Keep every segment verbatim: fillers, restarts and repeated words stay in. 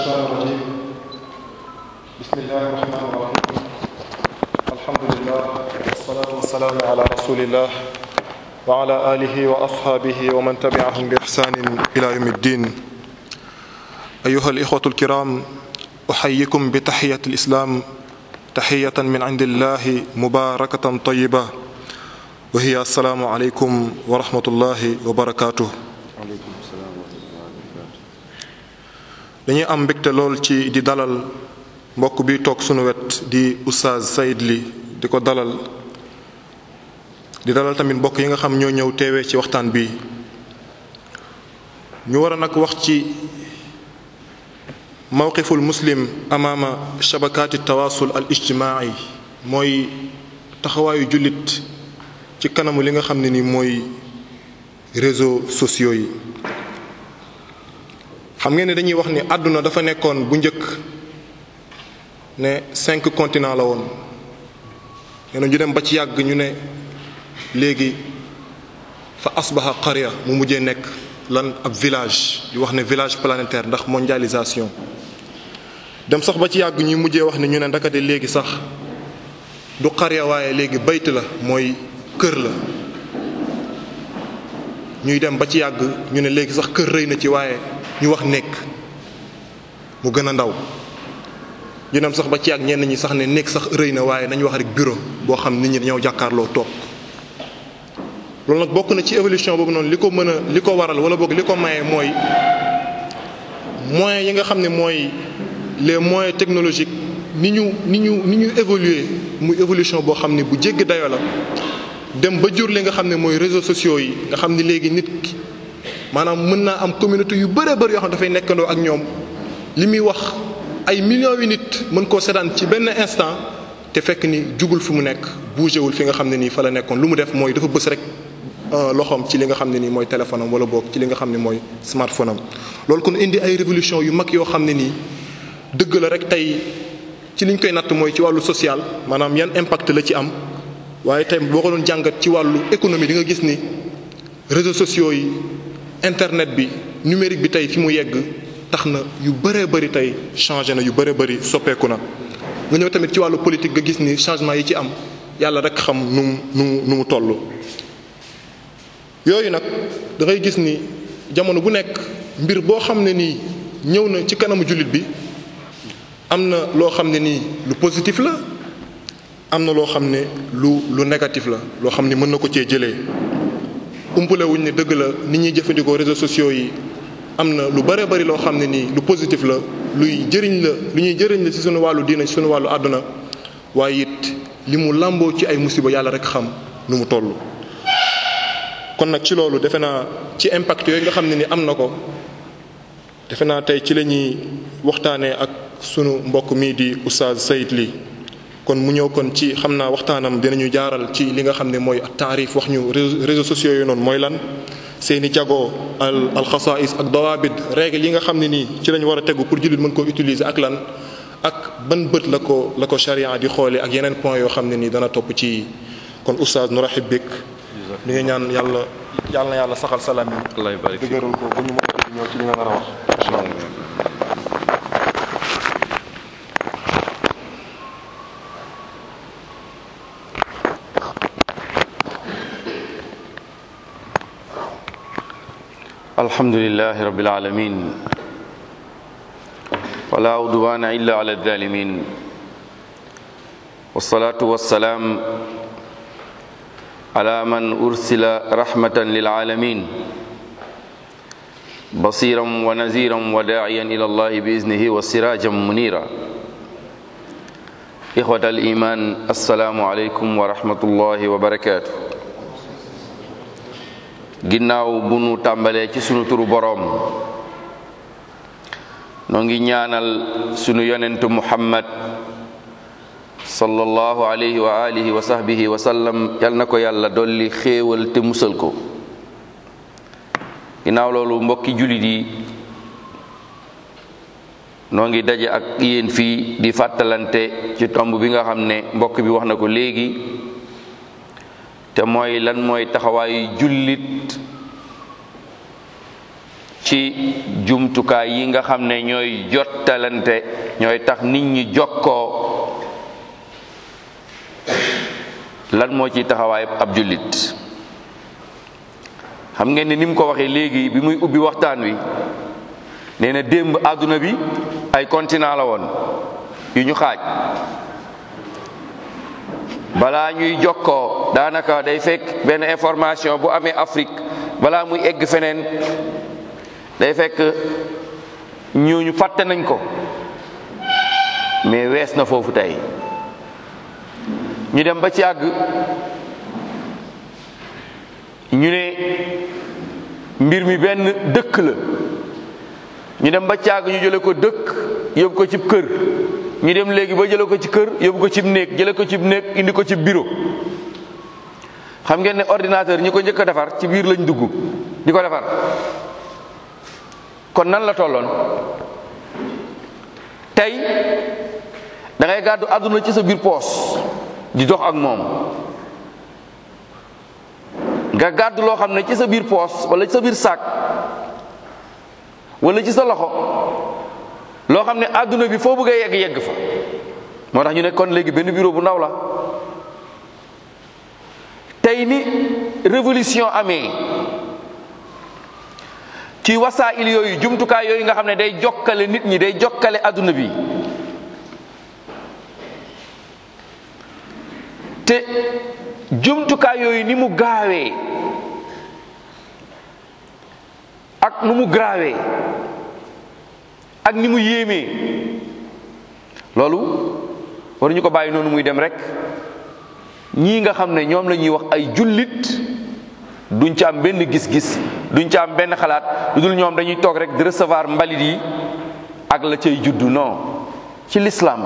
الشيطان الرجيم بسم الله الرحمن الرحيم الحمد لله والصلاة والسلام على رسول الله وعلى آله وأصحابه ومن تبعهم بإحسان إلى يوم الدين أيها الإخوة الكرام أحييكم بتحية الإسلام تحية من عند الله مباركة طيبة وهي السلام عليكم ورحمة الله وبركاته. dañuy am mbégte lool ci di dalal mbokk bi toog sunu wet di Oustaz Saïd Ly di ko dalal di dalal tamit mbokk yi nga xam ñoo ñëw teewee ci waxtaan bi ñu war a nag wax ci mawqiful muslim amaama shabakaati tawaasul al ijtimaai mooy taxawaayu jullit ci kanamu li nga xam ne ni mooy réseaux sociaux yi. xam ngeen ne dañuy wax ni àdduna dafa nekkoon bu njëkk ne cinq continents la woon nee na ñu dem ba ci yàgg ñu ne léegi fa asbaha qarya mu mujjee nekk lan ab village di wax ne village planétaire ndax mondialisation dem sax ba ci yàgg ñuy mujjee wax ne ñu ne ndakate léegi sax du qarya waaye léegi bayt la mooy kër la ñuy dem ba ci yàgg ñu ne léegi sax kër rëy na ci waaye ñu wax nekk mu gën a ndaw ñu dem sax ba ci ak ñenn ñi sax ne nekk sax rëy na waaye nañu wax rek bureau boo xam nit ñi dañoo jàkkaarloo toog loolu nag bokk na ci évolution boobu noonu li ko mën a li ko waral wala boog li ko maye mooy moyens yi nga xam ne mooy les moyens technologiques ni ñu ni ñu ni ñu évoluer muy évolution boo xam ne bu jéggi dayoo la dem ba jur li nga xam ne mooy réseaux sociaux yi nga xam ne léegi nit ki maanaam mën naa am communauté yu bëree bëri yoo xam ne dafay nekkandoo ak ñoom li muy wax ay millions yu nit mën koo seddaan ci benn instant te fekk ni jugul fi mu nekk bougéwul fi nga xam ne nii fa la nekkoon lu mu def mooy dafa bës rek loxoom ci li nga xam ne nii mooy téléphone am wala boog ci li nga xam ne mooy smartphone am. loolu kon indi ay révolution yu mag yoo xam ne nii dëgg la rek tey ci liñ koy natt mooy ci wàllu social maanaam yan impact la ci am waaye tey boo ko doon jàngat ci wàllu économie di nga gis ni réseaux sociaux yi. internet bi numérique bi tey fi mu yegg tax na yu bëree bëri tey changé na yu bëree bëri soppeeku na nga ñëw tamit ci wàllu politique nga gis ni changement yi ci am yàlla rek xam nu mu nu mu nu mu toll. yooyu nag da ngay gis ni jamono bu nekk mbir boo xam ne nii ñëw na ci kanamu jullit bi am na loo xam ne nii lu positif la am na loo xam ne lu lu négatif la loo xam ne mën na ko cee jëlee. umpule wuñ ne dëgg la nit ñuy jëfandikoo réseaux sociaux yi am na lu bëree bëri loo xam ne nii lu positif la luy jëriñ la lu ñuy jëriñ la ci sunu wàllu diina ci sunu wàllu àdduna waaye it li mu làmboo ci ay musiba yàlla rek xam nu mu toll. kon nag ci loolu defe naa ci impact yooyu nga xam ne ni am na ko defe naa tey ci la ñuy waxtaanee ak sunu mbokk mii di Oustaz Saïd Ly kon mu ñëw kon ci xam naa waxtaanam dinañu jaaral ci li nga xam ne mooy taarif wax ñu réseaux sociaux yi noonu mooy lan seeni jagoo al alxasaïs ak dawaabit règle yi nga xam ne nii ci lañu war a tegu pour jullit mën koo utiliser ak lan ak ban bët la ko la ko charia di xoole ak yeneen point yoo xam ne nii dana topp ci kon oustaz nu rahib bik li nga ñaan yàlla yàlla na yàlla saxal salaam yi dëgëral ko bu ñu mën a ñëw ci li nga nar a wax incha allah. الحمد لله رب العالمين ولا عدوان إلا على الظالمين والصلاة والسلام على من أرسل رحمة للعالمين بصيرا ونذيرا وداعيا إلى الله بإذنه وسراجا منيرا إخوة الإيمان السلام عليكم ورحمة الله وبركاته ginnaaw bu nu tàmbalee ci sunu turu boroom noo ngi ñaanal sunu yonentu muhammad sallallahu alayhi wa alihi wa sahbihi wa sallam yal na ko yàlla dolli xéewal te musal ko ginnaaw loolu mbokki jullit yi noo ngi daje ak yéen fii di fàttalante ci tomb bi nga xam ne mbokk bi wax na ko léegi te mooy lan mooy taxawaayu jullit ci jumtukaay yi nga xam ne ñooy jottalante ñooy tax nit ñi jokkoo lan moo ciy taxawaay ab jullit. xam ngeen ne ni mu ko waxee léegi bi muy ubbi waxtaan wi nee na démb àdduna bi ay continent la woon yu ñu xaaj balaa ñuy jokkoo daanaka day fekk benn information bu amee Afrique balaa muy egg feneen day fekk ñooñu fàtte nañ ko mais wees na foofu tey ñu dem ba ci àgg ñu ne mbir mi benn dëkk la ñu dem ba caag ñu jële ko dëkk yóbbu ko cib kër ñu dem léegi ba jële ko ci kër yóbbu ko cib néeg jële ko cib néeg indi ko cib bureau. xam ngeen ne ordinateur ñi ko njëkk a defar ci biir lañ dugg di ko defar kon nan la tolloon tey da ngay gàddu àdduna ci sa biir poos di dox ak moom. nga gàddu loo xam ne ci sa biir poos wala ci sa biir sac wala ci sa loxo loo xam ne àdduna bi foo bëgg a yegg yegg fa moo tax ñu ne kon léegi benn bureau bu ndaw la. tey ni révolution amee ci wasaa'il yooyu jumtukaay yooyu nga xam ne day jokkale nit ñi day jokkale àdduna bi te jumtukaay yooyu ni mu gaawee ak nu mu graawee ak ni mu yéemee loolu waruñu ko bàyyi noonu muy dem rek ñii nga xam ne ñoom la ñuy wax ay jullit duñ ci am benn gis-gis duñ ci am benn xalaat lu dul ñoom dañuy toog rek di recevoir mbalit yi ak la cay juddu non ci l'islam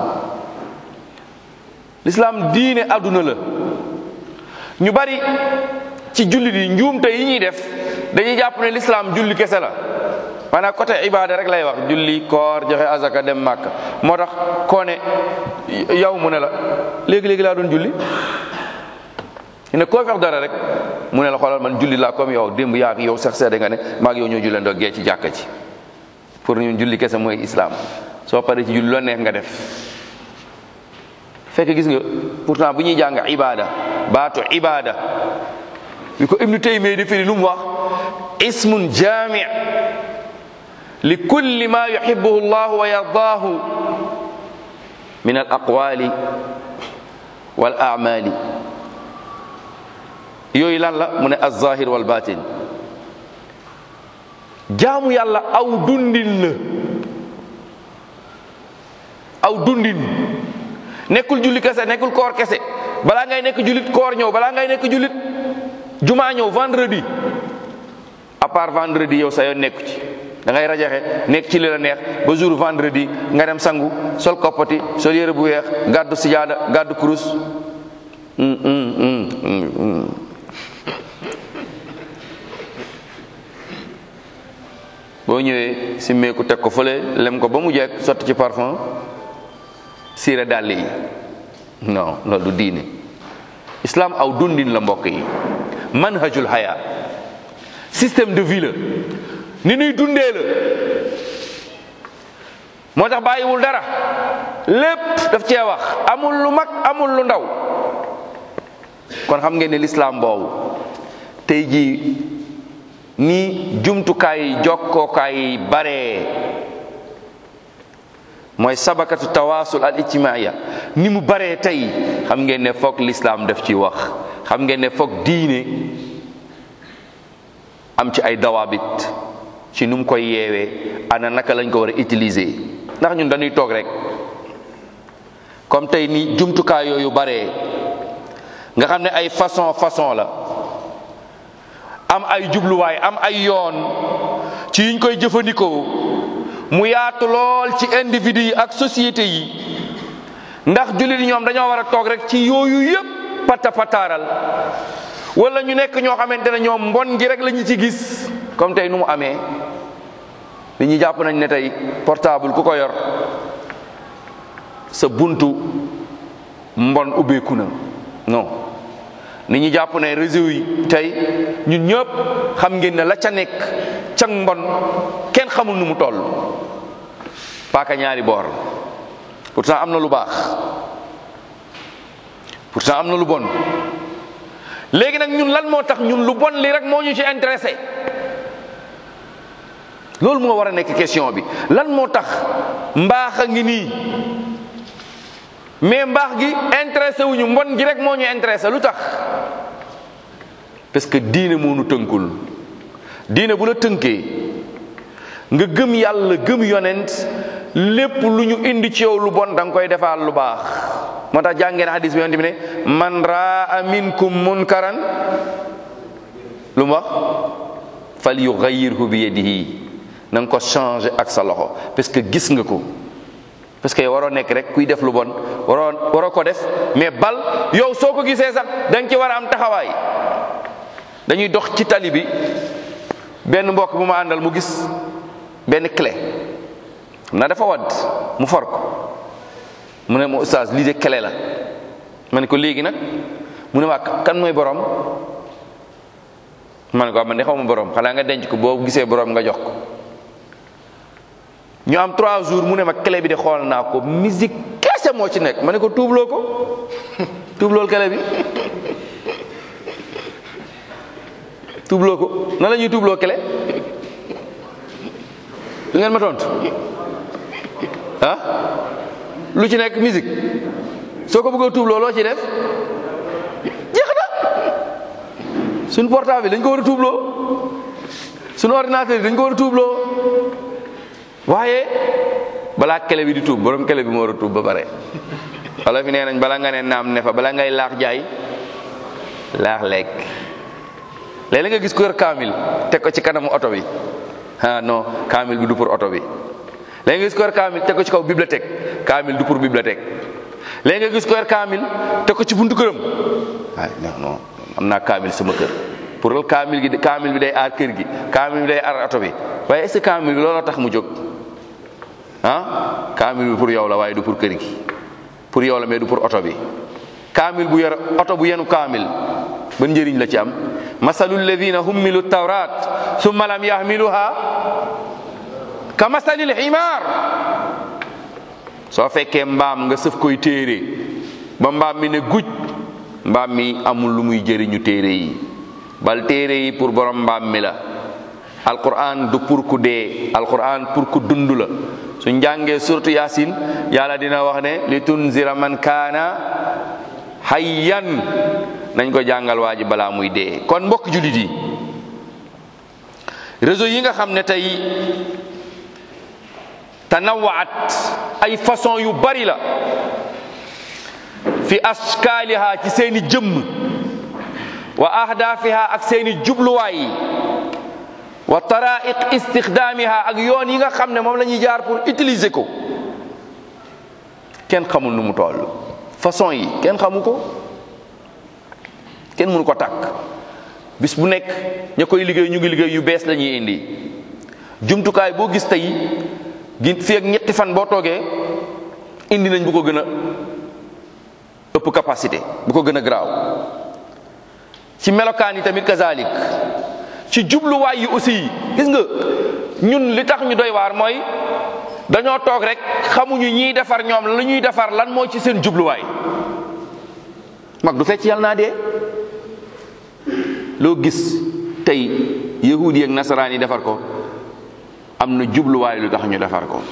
l'islam diine àdduna la. ñu bari ci jullit yi njuumte yi ñuy def dañuy jàpp ne l'islam julli kese la maanaam côté ibada rek lay wax julli koor joxe azaka dem màkk moo tax koo ne yow mu ne la léegi-léegi laa doon julli ne koo fex dara rek mu ne la xoolal man julli laa comme yow démb yaa yow sax seede nga ne maag yow ñoo jullandoo gee ci jàkka ci pour ñun julli kese mooy islam soo paree ci julli loo neex nga def fekk gis nga pourtant bu ñuy jàng ibada baatu ibada bi ko ibnu Taymiyya di firi lu mu wax ismun jami' li kulli ma yuhibbuhu Allah wa yardaahu min al aqwali wal a'mali yooyu lan la mu ne az-zahir wal batin jaamu yàlla aw dundin la aw dundin nekkul julli kese nekkul koor kese balaa ngay nekk jullit koor ñëw balaa ngay nekk jullit jumaa ñëw vendredi à part vendredi yow sa yoon nekku ci da ngay rajaxe nekk ci li la neex ba jour vendredi nga dem sangu sol koppati sol yére bu weex gàddu sijaada gàddu kurus mm, mm, mm, mm, mm. boo ñëwee si meeku teg ko fële lem ko ba mu jekk sotti ci parfum siire dàll yi non loolu du diine islam aw dundin la mbokk yi manhajul haya système de vie la ni nuy dundee la moo tax bàyyiwul dara lépp daf cee wax amul lu mag amul lu ndaw kon xam ngeen ne l'islam boobu tey jii ni jumtukaay jokkookaay yi bare mooy sabakatu tawaasul al ijtimaaya ni mu baree tey xam ngeen ne foog l'islam def ci wax xam ngeen ne foog diine am ci ay dawaabit ci nu mu koy yeewee ana naka lañ ko war a utiliser ndax ñun dañuy toog rek comme tey ni jumtukaay yooyu baree nga xam ne ay façon façon la am ay jubluwaay am ay yoon ci yiñ koy jëfandikoo mu yaatu lool ci individu yi ak société yi ndax jullit yi ñoom dañoo war a toog rek ci yooyu yëpp pata pataaral wala ñu nekk ñoo xamante ne ñoom mbon gi rek la ñu ci gis comme tey nu mu amee nit ñi jàpp nañ ne tey portable ku ko yor sa buntu mbon ubbeeku na non nit ñi jàpp ne réseau yi tey ñun ñëpp xam ngeen ne la ca nekk cang mbon kenn xamul nu mu toll paaka ñaari boor pourtant am na lu baax pourtant am na lu bon léegi nag ñun lan moo tax ñun lu bon li rek moo ñu ci intéressé loolu moo war a nekk question bi lan moo tax mbaax a ngi nii mais mbaax gi intéressé wuñu mbon gi rek moo ñu intéressé lu tax parce que diine moo nu tënkul diine bu la tënkee nga gëm yàlla gëm yonent lépp lu ñu indi ci yow lu bon da nga koy defaal lu baax moo tax jàngeen hadis bi yonent bi ne man raa minkum munkaran lu mu wax fal yughayyirhu bi yadihi na nga ko changer ak sa loxo parce que gis nga ko parce que waroo nekk rek kuy def lu bon waroo waroo ko def mais bal yow soo ko gisee sax da nga ci war a am taxawaay dañuy dox ci tali bi benn mbokk bu ma àndal mu gis benn clé xam naa dafa wadd mu for ko mu ne ma oustaz lii de clé la ma ne ko léegi nag mu ne ma kan mooy borom ma ne ko man de xaw ma borom xanaa nga denc ko boo gisee borom nga jox ko ñu am trois jours mu ne ma clé bi de xool naa ko musique kese moo ci nekk ma ne ko tuubloo ko tuublool clé bi tuubloo ko nan la ñuy tuubloo clé du ngeen ma tontu ah lu ci nekk musique soo ko bëggee tuubloo loo ci def jeex na suñu portable dañ ko war a tuubloo suñu ordinateur yi dañ ko war a tuubloo waaye balaa clé bi di tuub borom clé bi moo war a tuub ba pare wala fi nee nañ bala nga ne naam ne fa bala ngay laax jaay laax lekk léeg-léeg nga gis ko yor kaamil teg ko ci kanamu oto bi ah non kaamil bi du pour oto bi léegi nga gis ko yor kaamil teg ko ci kaw bibliothèque kaamil du pour bibliothèque léegi nga gis ko yor kaamil teg ko ci buntu këram ay non non am naa kaamil sama kër pour loolu kaamil gi kaamil bi day aar kër gi kaamil bi day aar oto bi waaye est-ce que kaamil bi looloo tax mu jóg ah kaamil bi pour yow la waaye du pour kër gi pour yow la mais du pour oto bi kaamil bu yor oto bu yenu kaamil ban njëriñ la ci am masalu alladina hummilu tawrat summa lam yahmiluha ka masalil ximaar soo fekkee mbaam nga sëf koy téere ba mbaam mi ne guj mbaam mi amul lu muy jëriñu téere yi bal téere yi pour borom mbaam mi la alquran du pour ku dee alquran pour ku dund la suñ jàngee suratu yasin yàlla dina wax ne li tunzira man kaana hayyan nañ ko jàngal waa ji balaa muy dee kon mbokk jullit yi réseau yi nga xam ne tey tanawaat ay façon yu bari la fi askaaliha ci seeni jëmm wa ahdaafiha ak seeni jubluwaay wa taraiq istixdaamiha ak yoon yi nga xam ne moom la ñuy jaar pour utiliser ko kenn xamul nu mu toll façon yi kenn xamu ko kenn mënu ko takk bis bu nekk ña koy liggéey ñu ngi liggéey yu bees la ñuy indi jumtukaay boo gis tey gi fi ak ñetti fan boo toogee indi nañ bu ko gën a ëpp capacité bu ko gën a garaaw ci melokaan yi tamit kazalik ci jubluwaay yi aussi gis nga ñun li tax ñu doy waar mooy dañoo toog rek xamuñu ñiy defar ñoom la ñuy defar lan moo ci seen jubluwaay mag du fecc yàlla naa dee loo gis tey yahudi ak nasaraan yi defar ko am na jubluwaay lu tax ñu defar ko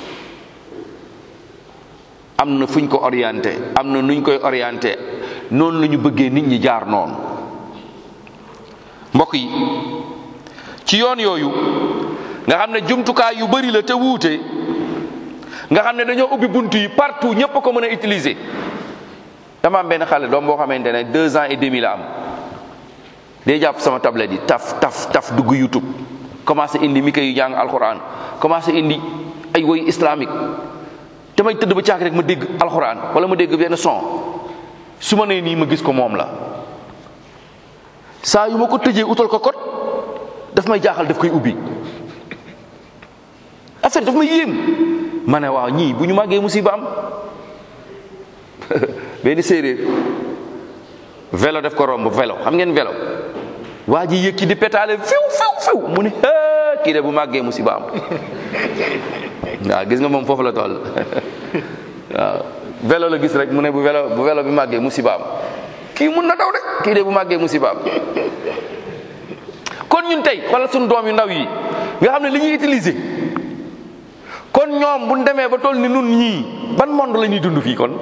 am na fuñ ko orienté am na nuñ koy orienté noonu la ñu bëggee nit ñi jaar noonu mbokk yi ci yoon yooyu nga xam ne jumtukaay yu bari la te wuute nga xam ne dañoo ubbi bunt yi partout ñëpp ko mën a utiliser dama am benn xale doom boo xamante ne deux ans et demi la am day jàpp sama tablette yi taf taf taf dugg YouTube commencé indi mi koy jàng alxuraan commencé indi ay woy islamique te may tëdd ba caag rek ma dégg alxuraan wala ma dégg benn son su ma nee nii ma gis ko moom la saa yu ma ko tëjee utal ko kot daf may jaaxal daf koy ubbi affaire daf may yéem ma ne waaw ñii bu ñu màggee musiba am benn séeréer vélo def ko romb vélo xam ngeen vélo waa ji yëkki di pétale fiw fiw fiw mu ne kii de bu màggee musiba am waaw gis nga moom foofu la toll waaw vélo la gis rek mu ne bu vélo bu vélo bi màggee musiba am kii mun na daw de kii de bu màggee musiba am kon ñun tey wala suñu doom yu ndaw yi nga xam ne li ñuy utiliser kon ñoom bu ñu demee ba toll ni nun ñii ban monde la ñuy dund fii kon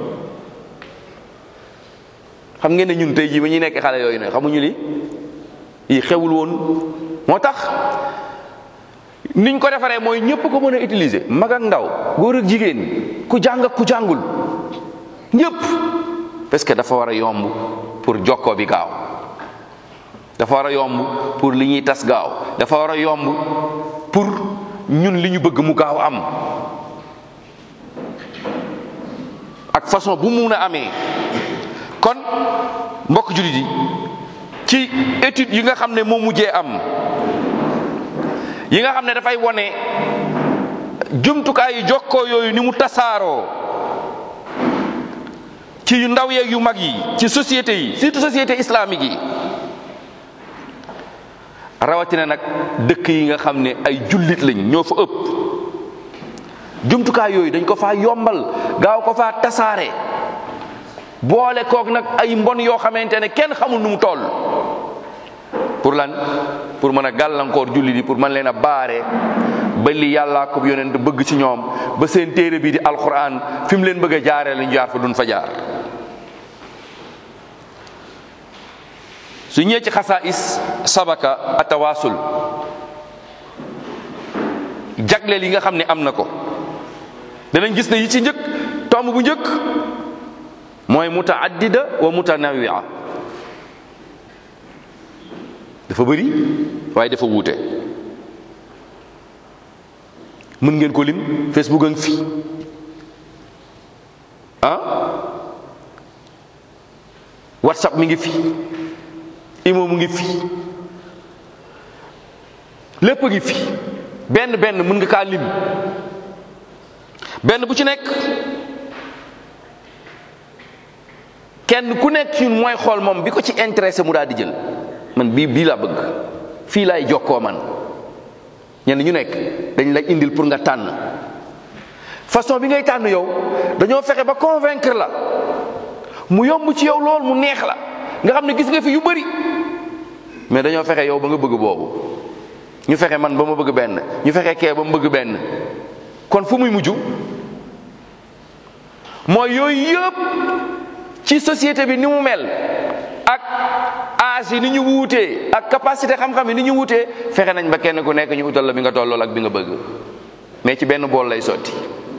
xam ngeen ne ñun tey jii ba ñuy nekk xale yooyu ne xamuñu li yi xewul woon moo tax niñ ko defaree mooy ñëpp ko mën a utiliser mag ak ndaw góor ak jigéen ku jàng ak ku jàngul ñëpp parce que dafa war a yomb pour jokkoo bi gaaw dafa war a yomb pour li ñuy tas gaaw dafa war a yomb pour ñun li ñu bëgg mu gaaw am ak façon bu mun a amee kon mbokk jullit yi ci étude yi nga xam ne moo mujjee am yi nga xam ne dafay wone jumtukaay yu jokkoo yooyu ni mu tasaaroo ci yu ndaw yeeg yu mag yi ci société yi surtout société islamique yi rawatina nag dëkk yi nga xam ne ay jullit lañ ñoo fa ëpp jumtukaay yooyu dañ ko faa yombal gaaw ko faa tasaare boole kook nag ay mbon yoo xamante ne kenn xamul nu mu toll pour lan pour mën a gàllankoor jullit yi pour mën leen a baare ba li yàllaa ko yonent bëgg ci ñoom ba seen téere bii di alquran fi mu leen bëgg a jaaree lañu jaar fa duñ fa jaar su ñëwee ci xasaais sabaka atawaasul jagleel yi nga xam ne am na ko danañ gis ne yi ci njëkk tomb bu njëkk mooy mutaaddida wa mutanawia dafa bëri waaye dafa wuute mën ngeen ko lim Facebook a ngi fi ah WhatsApp mi ngi fi Imo mu ngi fi lépp ngi fi benn benn mën nga kaa lim benn bu ci nekk kenn ku nekk ci ñun mooy xool moom bi ko ci intéressé mu daal di jël man bii bii laa bëgg fii laay jokkoo man ñenn ñu nekk dañ lay indil pour nga tànn façon bi ngay tànn yow dañoo fexe ba convaincre la mu yomb ci yow lool mu neex la nga xam ne gis nga fi yu bari mais dañoo fexe yow ba nga bëgg boobu ñu fexe man ba ma bëgg benn ñu fexe kee ba mu bëgg benn kon fu muy mujj mooy yooyu yëpp ci société bi ni mu mel ak âge yi ni ñu wuutee ak capacité xam-xam yi ni ñu wuutee fexe nañ ba kenn ku nekk ñu utal la bi nga tollool ak bi nga bëgg mais ci benn bool lay sotti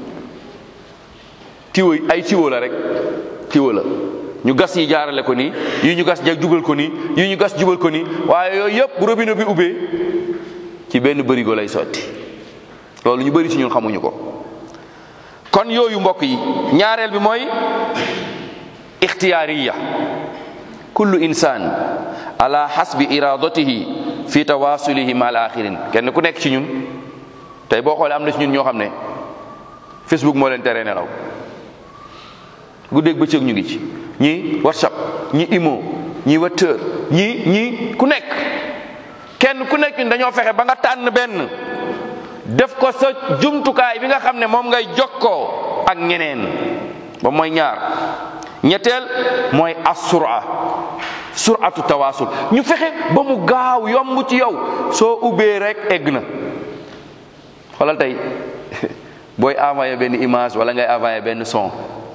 tiwo ay tiwo la rek tiwo la ñu gas yi jaarale ko nii yi ñu gas jag jubal ko nii yi ñu gas jubal ko nii waaye yooyu yëpp bu robinet bi ubbee ci benn bërigo lay sotti loolu ñu bëri ci ñun xamuñu ko kon yooyu mbokk yi ñaareel bi mooy ixtiyaariya kullu insaan ala hasbi iradatihi fi tawasulihi ma al axirin kenn ku nekk ci ñun tey boo xoolee am na ci ñun ñoo xam ne Facebook moo leen tere nelaw guddeeg bëccëg ñu ngi ci ñii WhatsApp ñii Imo ñii Twitter ñii ñii ku nekk kenn ku nekk ñun dañoo fexe ba nga tànn benn def ko sa jumtukaay bi nga xam ne moom ngay jokkoo ak ñeneen ba mooy ñaar ñetteel mooy as-sura suratu tawasul ñu fexe ba mu gaaw yomb ci yow soo ubbee rek egg na xoolal tey booy envoyé benn image wala ngay envoyé benn son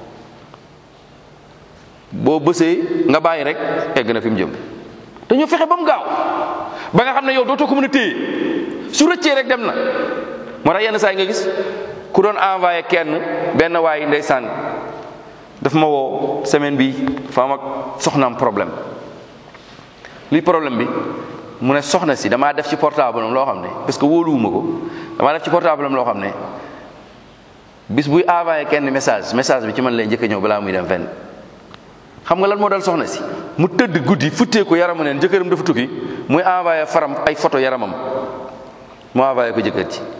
boo bësee nga bàyyi rek egg na fi mu jëm dañoo fexe ba mu gaaw ba nga xam ne yow dootoo ko mën a téye su rëccee rek dem na moo tax yenn saa yi nga gis ku doon envoyé kenn benn waay ndeysaan daf ma woo semaine bi fa am ak soxnaam problème luy problème bi mu ne soxna si damaa def ci portable am loo xam ne parce que wóoluwuma ko damaa def ci portable am loo xam ne bis buy envoyé kenn message message bi ci man lay njëkk a ñëw balaa muy dem fenn xam nga lan moo dal soxna si mu tëdd guddi futtee ko yaramu neen jëkkëram dafa tukki muy envoyé faram ay photo yaramam mu envoyé ko jëkkër ji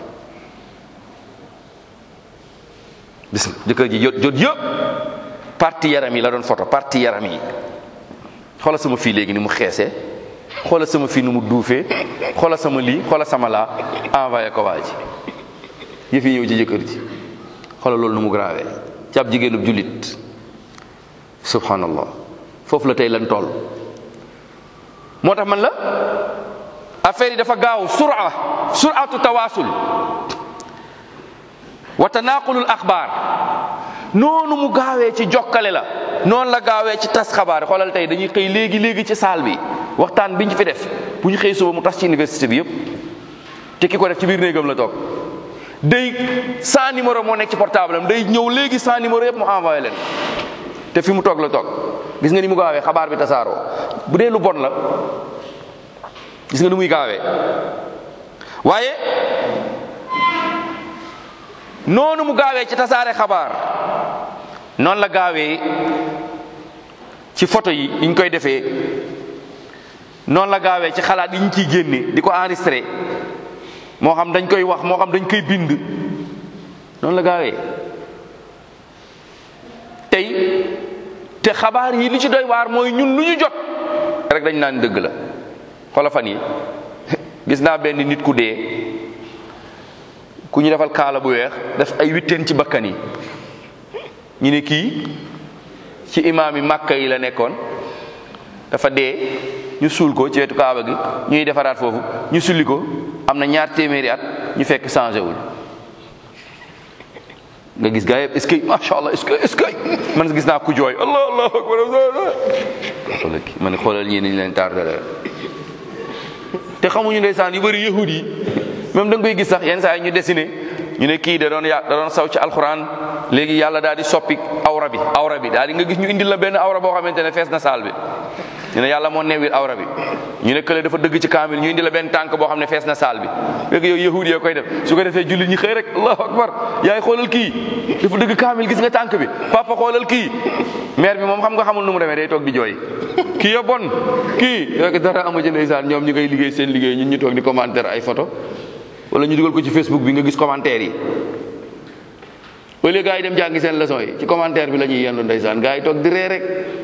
gis nga jëkkër ji jot jot yëpp parti yaram yi la doon photo parti yaram yi xoolal sama fii léegi ni mu xeesee xoola sama fii nu mu duufee xoola sama lii xoola sama laa envoyé ko waa ji yëf yi ñëw ci jëkkër ji xoola loolu nu mu grave ci ab jigéenub jullit subhanallah foofu la tey lan toll moo tax man la affaire yi dafa gaaw sura suratu tawaasul wa tanaqulul axbaar noonu mu gaawee ci jokkale la noonu la gaawee ci tas xabaar xoolal tey dañuy xëy léegi léegi ci saal bi waxtaan biñ fi def bu ñu xëy suba mu tas ci université bi yëpp te ki ko def ci biir néegam la toog day cent numéro moo nekk ci portable am day ñëw léegi cent numéro yëpp mu envoyé leen te fi mu toog la toog gis nga ni mu gaawee xabaar bi tasaaroo bu dee lu bon la gis nga ni muy gaawee waaye noonu mu gaawee ci tasaare xabaar noonu la gaawee ci photo yi yi ñu koy defee noonu la gaawee ci xalaat yi ñu ciy génne di ko enregistré moo xam dañ koy wax moo xam dañ koy bind noonu la gaawee tey te xabaar yi li ci doy waar mooy ñun lu ñu jot rek dañ naan dëgg la xoola fan yi gis naa benn nit ku dee ku ñu defal kaala bu weex def ay witteen ci bakkan yi ñu ne kii ci imaam yi màkka yi la nekkoon dafa dee ñu suul ko ci wetu kaaba gi ñuy defaraat foofu ñu sulli ko am na ñaar téeméeri at ñu fekk changé wul nga gis gaa yëpp est-ce que macha allah est-ce que est-ce que man gis naa ku jooy allah allah akbar xoolal kii ma ne xoolal ñii ni ñu leen tardé te xamuñu ndeysaan yu bëri yahud yi même da nga koy gis sax yenn saa yi ñu dessiné ñu ne kii da doon ya da doon saw ci alxuraan léegi yàlla daal di soppi awra bi awra bi daal di nga gis ñu indil la benn awra boo xamante ne fees na saal bi ñu ne yàlla moo newil awra bi ñu ne kële dafa dëgg ci kaamil ñu indi la benn tànk boo xam ne fees na saal bi léegi yow yahud yee koy def su ko defee jullit ñi xëy rek allahu akbar yaay xoolal kii dafa dëgg kaamil gis nga tànk bi papa xoolal kii mère bi moom xam nga xamul nu mu demee day toog di jooy kii ya bon kii rek dara amu ci ndeysaan ñoom ñu ngay liggéey seen liggéey ñun ñu toog di commentaire ay photo wala ñu dugal ko ci Facebook bi nga gis commentaire yi au lieu gars yi dem jàngi seen leçon yi ci commentaire bi la ñuy yendu ndeysaan gars yi toog di ree rek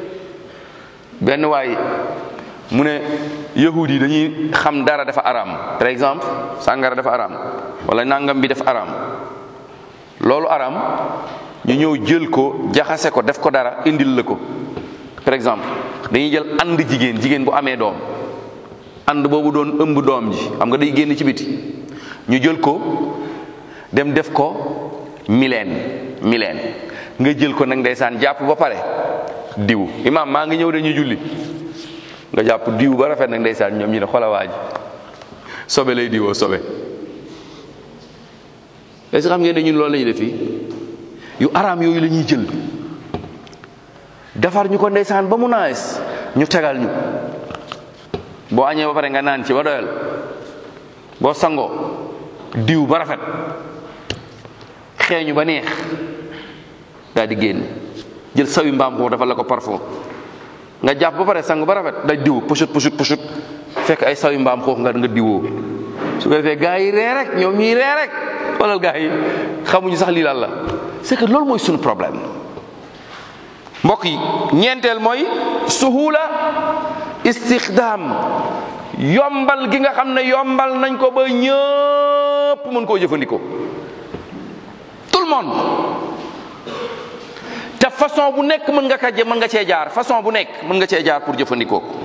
benn waay mu ne yahud yi dañuy xam dara dafa araam par exemple sàngara dafa araam wala nangam bi dafa araam loolu araam ñu ñëw jël ko jaxase ko def ko dara indil la ko par exemple dañuy jël ànd jigéen jigéen bu amee doom ànd boobu doon ëmb doom ji xam nga day génn ci biti ñu jël ko dem def ko mileen mileen nga jël ko nag ndeysaan jàpp ba pare diw imaam maa ngi ñëw dañuy julli nga jàpp diw ba rafet nag ndeysaan ñoom ñu ne xola waa ji sobe lay diwoo sobe est-ce que xam ngeen ne ñun loolu la ñuy def fii yu araam yooyu la ñuy jël defar ñu ko ndeysaan ba mu naes ñu tegal ñu boo añee ba pare nga naan ci ba doyal boo sangoo diw ba rafet xeeñu ba neex daal di génn jël sawi mbaam ko dafa la ko parfum nga jàpp ba pare sang ba rafet day diw pushut pushut pushut fekk ay sawi mbaam xoox nga nga diwoo su ko defee gaa yi ree rek ñoom ñuy ree rek xoolal gaa yi xamuñu sax lii lan la c'est que loolu mooy suñu problème mbokk yi ñeenteel mooy suhula istixdaam yombal gi nga xam ne yombal nañ ko ba ñëpp mën koo jëfandikoo tout le monde te façon bu nekk mën nga ka mën nga cee jaar façon bu nekk mën nga cee jaar pour jëfandikoo ko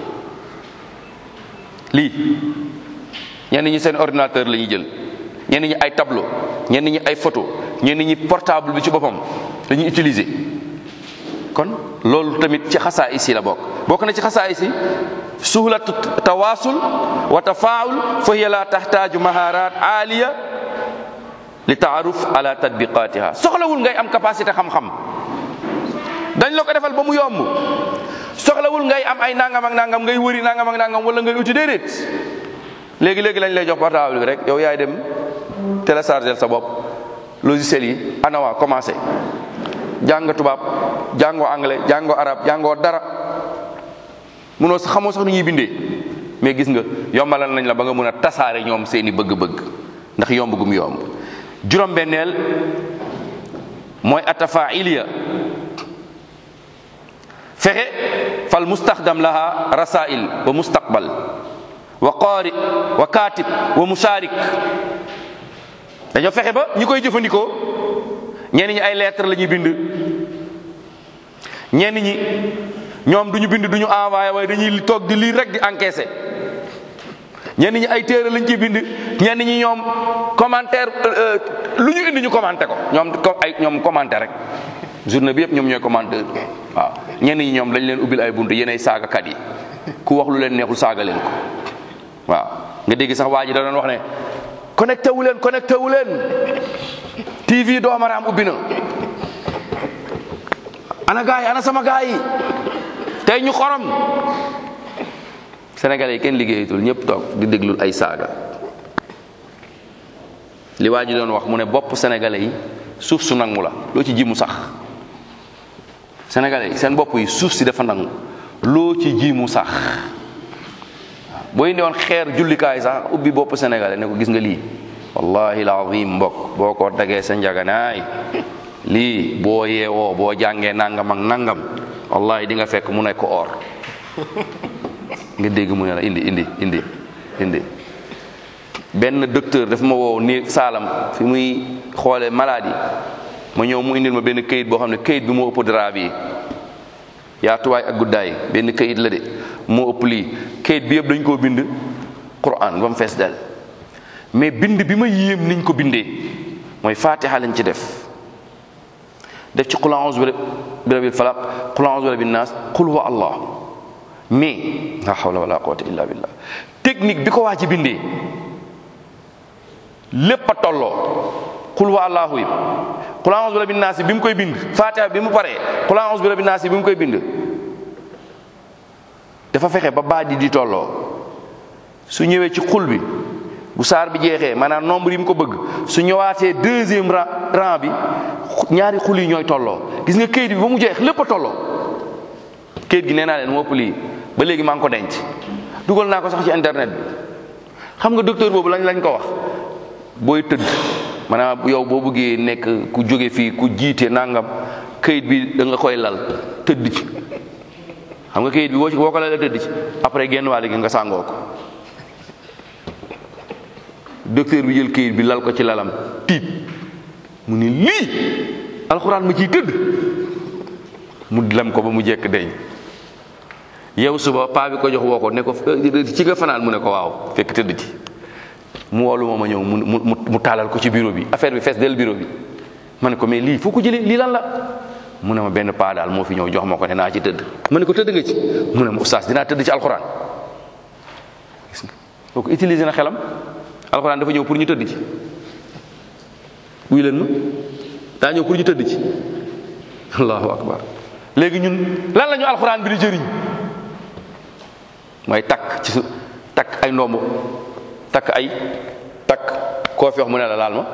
lii ñenn ñi seen ordinateur la ñuy jël ñenn ñi ay tableau ñenn ñi ay photo ñenn ñi portable bi ci boppam la ñuy utiliser kon loolu tamit ci xasaayis yi la bokk bokk na ci xasaayis yi suhlatu tawaasul wa tafaawul fa hiya la taxtaaju maharat aaliya li taaruf ala tatbiqatiha soxlawul ngay am capacité xam-xam dañ la ko defal ba mu yomb soxlawul ngay am ay nangam ak nangam ngay wëri nangam ak nangam wala ngay uti déedéet léegi léegi lañ lay jox portable bi rek yow yaay dem télécharger sa bopp logiciel yi anawa commencé jàng tubaab jàngoo anglais jàngoo arabe jàngoo dara munoo sax xamoo sax nu ñuy bindee mais gis nga yombalal nañ la ba nga mun a tasaare ñoom seeni bëgg-bëgg ndax yomb gum yomb juróom-benneel mooy atafailiya fexe fal mustaxdam laha rasail wa mustaqbal wa qaari wa kaatib wa musaarik. dañoo fexe ba ñi koy jëfandikoo ñenn ñi ay lettre la ñuy bind, ñenn ñi ñoom duñu bind duñu envoyé waaye dañuy toog di lire rek di encaisser. ñenn ñi ay téere lañ ciy bind, ñenn ñi ñoom commentaire lu ñu indi ñu commenté ko ñoom ay ñoom commenté rek journée bi yëpp ñoom ñooy commenteur waaw. ñenn ñi ñoom dañ leen ubbil ay buntu yéen ay saagakat yi ku wax lu leen neexul saaga leen ko waaw. nga dégg sax waa ji da doon wax ne connecté wu leen connecté wu leen T V doomaraam ubbi na ana gaay ana sama gaay yi tey ñu xorom. Sénégalais yi kenn liggéeyatul ñëpp toog di déglul ay saaga. li waa ji doon wax mu ne bopp sénégalais yi suuf su nangu la loo ci ji mu sax. sénégalais yi seen bopp yi suuf si dafa nangu loo ci ji mu sax. boo indi woon xeer jullikaay sax ubbi bopp sénégalais ne ko gis nga lii wallahi alazim mbokk boo ko dagee sa njaganaay lii boo yeewoo boo jàngee nangam ak nangam wallahi di nga fekk mu nekk or. nga dégg mu ne la indi indi indi indi benn docteur daf ma woo ni saalam fi muy xoolee maladie ma ñëw mu indil ma benn kayit boo xam ne kayit bi moo ëpp drap bi yaatuwaay ak guddaay benn kayit la de moo ëpp lii kayit bi yëpp dañ koo bind Quran ba mu fees del mais bind bi ma yéem niñ ko bindee mooy Fatiha lañ ci def def ci qul a'udhu bi rabbil falaq qul a'udhu bi rabbin nas qul huwa allah mais la hawla wala quwwata illa billah technique bi ko waa ci bindee lépp a tolloo qul huwa allahu yi qul a'udhu bi rabbin nas bi mu koy bind Fatiha bi mu paree qul a'udhu bi rabbin nas bi mu koy bind dafa fexe ba baat yi di tolloo su ñëwee ci xul bi bu saar bi jeexee maanaam nombre yi mu ko bëgg su ñëwaatee deuxième rang bi ñaari xul yi ñooy tolloo gis nga kayit bi ba mu jeex lépp a tolloo kayit gi nee naa leen moo ëpp lii ba léegi maa ngi ko denc dugal naa ko sax ci internet bi. xam nga docteur boobu lañ lañ ko wax booy tëdd maanaam yow boo bëggee nekk ku jóge fii ku jiite nangam kayit bi da nga koy lal tëdd ci xam nga kayit bi boo ci boo ko lalee tëdd ci après genn wàll gi nga sàngoo ko. docteur bi jël kayit bi lal ko ci lalam tiit mu ni lii alxuraan ma ciy tëdd mu lem ko ba mu jekk deñ yow suba paa bi ko jox woo ko ne ko ci nga fanaan mu ne ko waaw fekk tëdd ci mu woolu ma ma ñëw mu mu mu taalal ko ci bureau bi affaire bi fees del bureau bi ma ne ko mais lii foo ko jëlee lii lan la mu ne ma benn paa daal moo fi ñëw jox ma ko ne naa ci tëdd ma ne ko tëdd nga ci mu ne ma oustaz dinaa tëdd ci alxuraan gis nga kooku utiliser na xelam alxuraan dafa ñëw pour ñu tëdd ci wuy leen ma daa ñëw pour ñu tëdd ci allahu akbar léegi ñun lan la ñu alxuraan bi di jëriñ mooy takk ci su takk ay ndombo takk ay takk koo fi wax mu ne la laal ma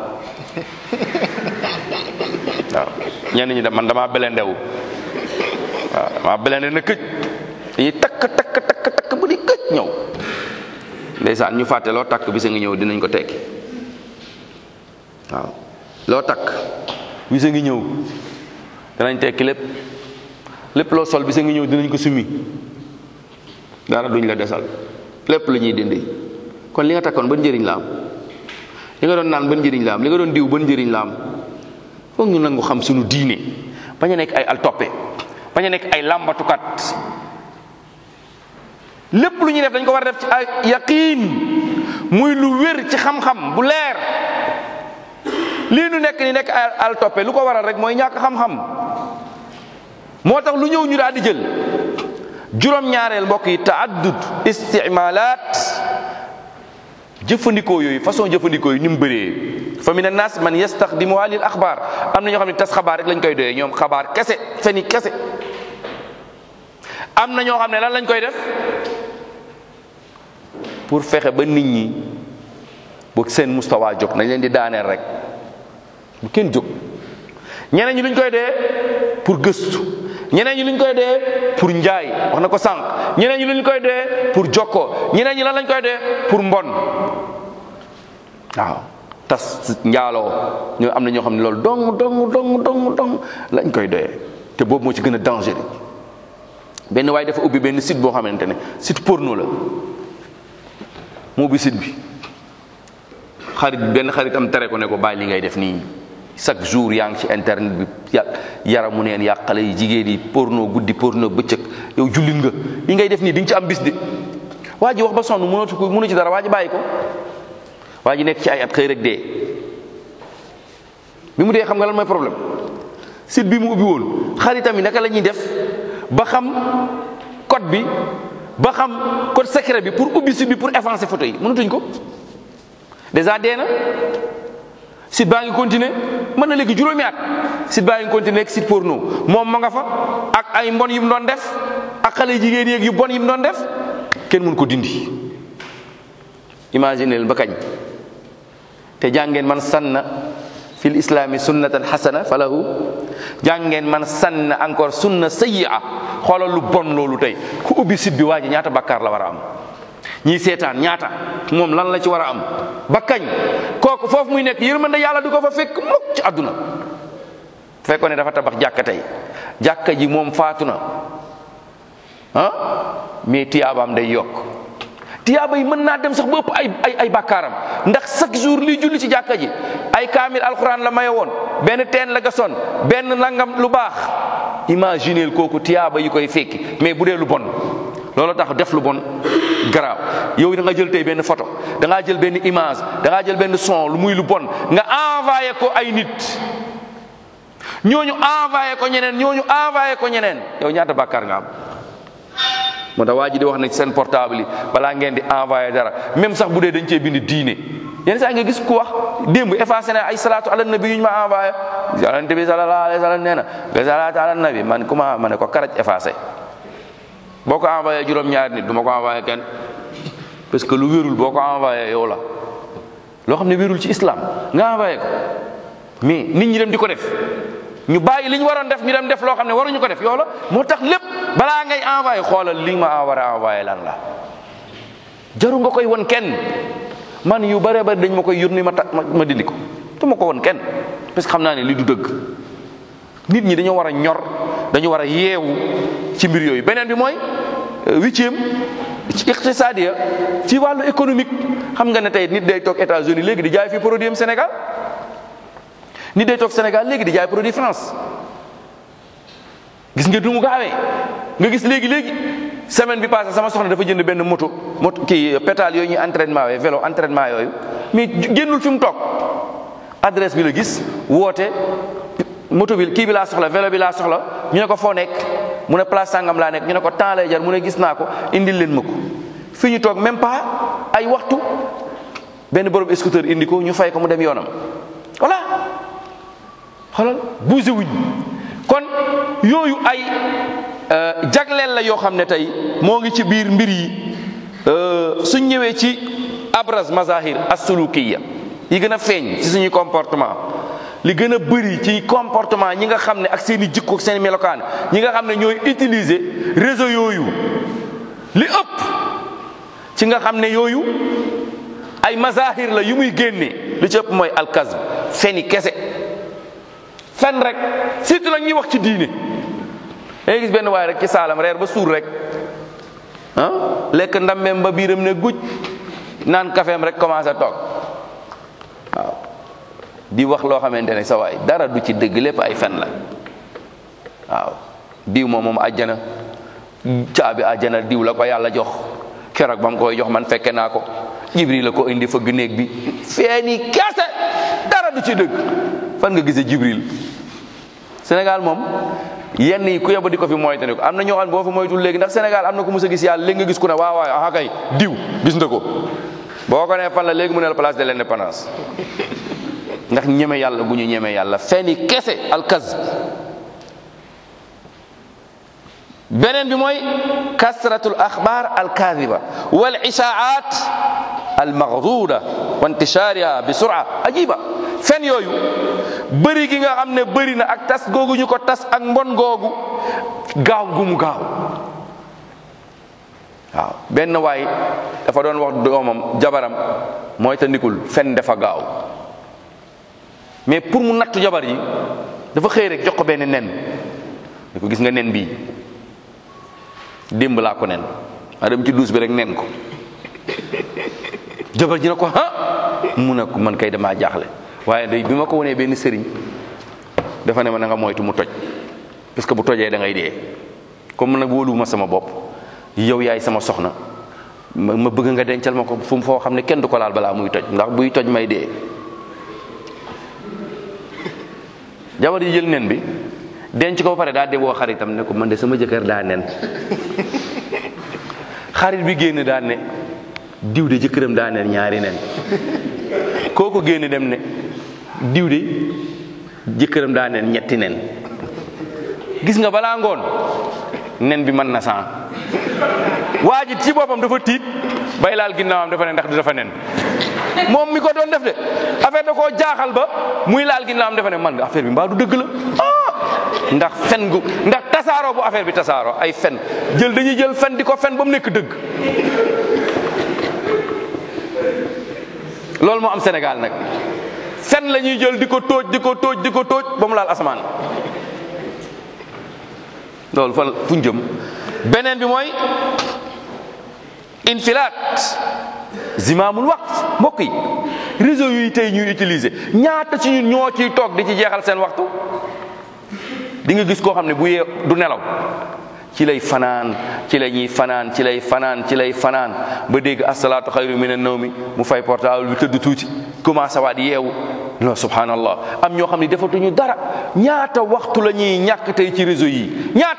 waaw ñenn ñi de man damaa belendewu waaw damaa belende na këj dañuy takk takk takk takk bu di këj ñëw ndeysaan ñu fàtte loo takk bisa ngi ñëw dinañ ko tekki waaw loo takk bisa ngi ñëw danañ tekki lépp lépp loo sol bisa ngi ñëw dinañ ko summi dara duñ la desal lépp la ñuy dindi kon li nga takkoon ban njëriñ la am li nga doon naan ban njëriñ la am li nga doon diw ban njëriñ la am foog ñu nangu xam suñu diine bañ a nekk ay altoppe bañ a nekk ay làmbatukat lépp lu ñuy def dañ ko war a def ci ay yaqiin muy lu wér ci xam-xam bu leer lii nu nekk ni nekk ay altoppe lu ko waral rek mooy ñàkk xam-xam moo tax lu ñëw ñu daal di jël juróom-ñaareel mbokk yi taaddud istimalaat jëfandikoo yooyu façon jëfandikoo yi ni mu bëree fa min annaas man yastaxdimuha lil axbaar am na ñoo xam ne tas xabaar rek lañ koy doyee ñoom xabaar kese feni kese am na ñoo xam ne lan lañ koy def pour fexe ba nit ñi bu seen mustawa jóg nañ leen di daaneel rek bu kenn jóg ñeneen ñi luñ koy dee pour gëstu ñeneen ñi luñ koy dee pour njaay wax na ko sànq ñeneen ñi luñ koy dee pour jokkoo ñeneen ñi lan lañ koy dee pour mbon waaw tas njaaloo ñoo am na ñoo xam ne loolu dong dong dong dong dong lañ koy doyee te boobu moo ci gën a dangereux benn waaye dafa ubbi benn site boo xamante ne site porno la moo bi site bi xarit benn xaritam tere ko ne ko bàyyi li ngay def nii chaque jour yaa ngi ci internet bi ya yaramu neen yàqale yi jigéen yi porno guddi porno bëccëg yow jullit nga li ngay def nii di nga ci am bis de waa ji wax ba sonn mënatu ko mënu ci dara waa ji bàyyi ko waa ji nekk ci ay at xëy rek dee bi mu dee xam nga lan mooy problème site bi mu ubbi woon xaritam yi naka la ñuy def ba xam code bi ba xam code secret bi pour ubbi site bi pour effacer photo yi mënatuñ ko déjà dee na site baa ngi continuer mën na léegi juróomi at site baa ngi continuer ak site porno moom ma nga fa ak ay mbon yu mu doon def ak xale jigéen yeeg yu bon yi mu doon def kenn mun ko dindi. imaginez ba kañ te jàngeen man sanna fil islami sunnatan hasana falahu jàngeen man sanna encore sunna sayyi'a xoolal lu bon loolu tey ku ubbi site bi waa ji ñaata bakkaar la war a am ñii seetaan ñaata moom lan la ci war a am ba kañ kooku foofu muy nekk yërmande yàlla du ko fa fekk mukk ci àdduna fekkoon ne dafa tabax jàkka tey jàkka ji moom faatu na ah mais tiyaabaam day yokk tiyaaba yi mën naa dem sax ba ëpp ay ay ay bàkkaaram ndax chaque jour liy julli ci jàkka ji ay kaamil alxuraan la maye woon benn teen la gasoon benn nangam lu baax imagineel kooku tiyaaba yi koy fekki mais bu dee lu bon loolu tax def lu bon garaaw yow da nga jël tey benn photo da ngaa jël benn image da ngaa jël benn son lu muy lu bon nga envoyé ko ay nit ñooñu envoyé ko ñeneen ñooñu envoyé ko ñeneen yow ñaata bàkkaar nga am. moo tax waa ji di wax ne seen portable yi balaa ngeen di envoyé dara même sax bu dee dañ cee bind diine yenn saa nga gis ku wax démb effacé na ay salaatu ala nabi yu ñu ma envoyé yonent bi sallallahu alayhi wa sallam nee na nga salaatu ala nabi man ku ma ma ne ko karaj effacé boo ko envoyé juróom-ñaari nit du ma ko envoyé kenn parce que lu wérul boo ko envoyé yow la loo xam ne wérul ci islam nga envoyé ko mais nit ñi dem di ko def ñu bàyyi li ñu waroon def ñu dem def loo xam ne waruñu ko def yow la moo tax lépp balaa ngay envoyé xoolal li ma war a envoyé lan la jaru nga koy won kenn man yu bare bari dañ ma koy yónni ma ta ma dindi ko du ma ko won kenn parce que xam naa ne li du dëgg nit ñi dañoo war a ñor dañu war a yeewu ci mbir yooyu beneen bi mooy huitième ci iqtisadiya ci wàllu économique xam nga ne tey nit day toog États-Unis léegi di jaay fii produit am Sénégal nit day toog Sénégal léegi di jaay produit France gis nga du mu gaawee nga gis léegi léegi semaine bi passée sama soxna dafa jënd benn moto moto kii pétale yooyu ñuy entraînement yooyu vélo entraînement yooyu mais génnul fi mu toog adresse bi la gis woote moto bi kii bi laa soxla vélo bi laa soxla ñu ne ko foo nekk mu ne place sangam laa nekk ñu ne ko temps lay jar mu ne gis naa ko indil leen ma ko fii ñu toog même pas ay waxtu benn borom scooter indi ko ñu fay ko mu dem yoonam voilà xoolal bougé wuñ kon yooyu ay jagleel la yoo xam ne tey moo ngi ci biir mbir yi suñ ñëwee ci abraz mazahir as-sulukiya yi gën a feeñ ci suñuy comportement li gën a bëri ci comportement ñi nga xam ne ak seen i jikko ak seen i melokaan ñi nga xam ne ñooy utiliser réseau yooyu li ëpp ci nga xam ne yooyu ay mazahir la yu muy génne li ci ëpp mooy alkazb feni kese fen rek surtout nag ñuy wax ci diine dangay gis benn waay rek ci saalam reer ba suur rek ah lekk ndammeem ba biiram ne guj naan kafeem rek commencé toog waaw di wax loo xamante ne sa waay dara du ci dëgg lépp ay fen la waaw diw moom moom àjjana caabi àjjana diw la ko yàlla jox keroog ba mu koy jox man fekke naa ko jibril la ko indi fëgg néeg bi feeni kese dara du ci dëgg fan nga gisee jibril Sénégal moom yenn yi ku yóbbu di ko fi moytandi ko am na ñoo xam ne boo fa moytul léegi ndax Sénégal am na ku mës a gis yàlla léegi nga gis ku ne waaw waaw ah kay diw gis nga ko boo ko nee fan la léegi mu ne la place de l'indépendance ndax ñeme yàlla gu ñu ñeme yàlla fenni kese alkazb beneen bi mooy kasratul axbaar alkaadiba wal ishaa'aat almaghduuda wa intishaariha bi sur'a ajiba fen yooyu bëri gi nga xam ne bëri na ak tas googu ñu ko tas ak mbon googu gaaw gu mu gaaw waaw benn waay dafa doon wax doomam jabaram mooy ta ndikul fen dafa gaaw mais pour mu nattu jabar yi dafa xëy rek jox ko benn nen ne ko gis nga nen bii démb laa ko nen ma dem ci duus bi rek nen ko jabar ji ne ko ah mu ne ko man kay damaa jaaxle waaye day bi ma ko wonee benn sëriñ dafa ne ma na nga moytu mu toj parce que bu tojee da ngay dee comme nag wóoluwuma sama bopp yow yaay sama soxna ma bëgg nga dencal ma ko fu mu foo xam ne kenn du ko laal balaa muy toj ndax buy toj may dee. jabar yi jël nen bi denc ko ba pare daa dee woo xaritam ne ko man de sama jëkkër daa nen xarit bi génn daa ne diw de jëkkëram daa nen ñaari nen kooku génn dem ne diw de jëkkëram daa nen ñetti nen gis nga balaa ngoon nen bi mën na san waa ji ci boppam dafa tiit bay laal ginnaawam dafa ne ndax du dafa nen moom mi ko doon def de affaire da koo jaaxal ba muy laal ginnaawam dafa ne man affaire bi mbaa du dëgg la ah ndax fen gu ndax tasaaroo bu affaire bi tasaaroo ay fen jël dañuy jël fen di ko fen ba mu nekk dëgg. loolu moo am Sénégal nag fen la ñuy jël di ko tóoj di ko tóoj di ko tóoj ba mu laal asamaan loolu fan fu ñu jëm. beneen bi mooy infilaat zimaamul waqt mbokk yi réseau yi tey ñuy utiliser ñaata ci ñun ñoo ciy toog di ci jeexal seen waxtu. di nga gis koo xam ne bu yee du nelaw ci lay fanaan ci la ñuy fanaan ci lay fanaan ci lay fanaan ba dégg asalaatu xayru minan nawmi mu fay portable bi tëdd tuuti commencé waat yeewu non subhanallah am ñoo xam ne defatuñu dara ñaata waxtu la ñuy ñàkk tey ci réseau yi ñaata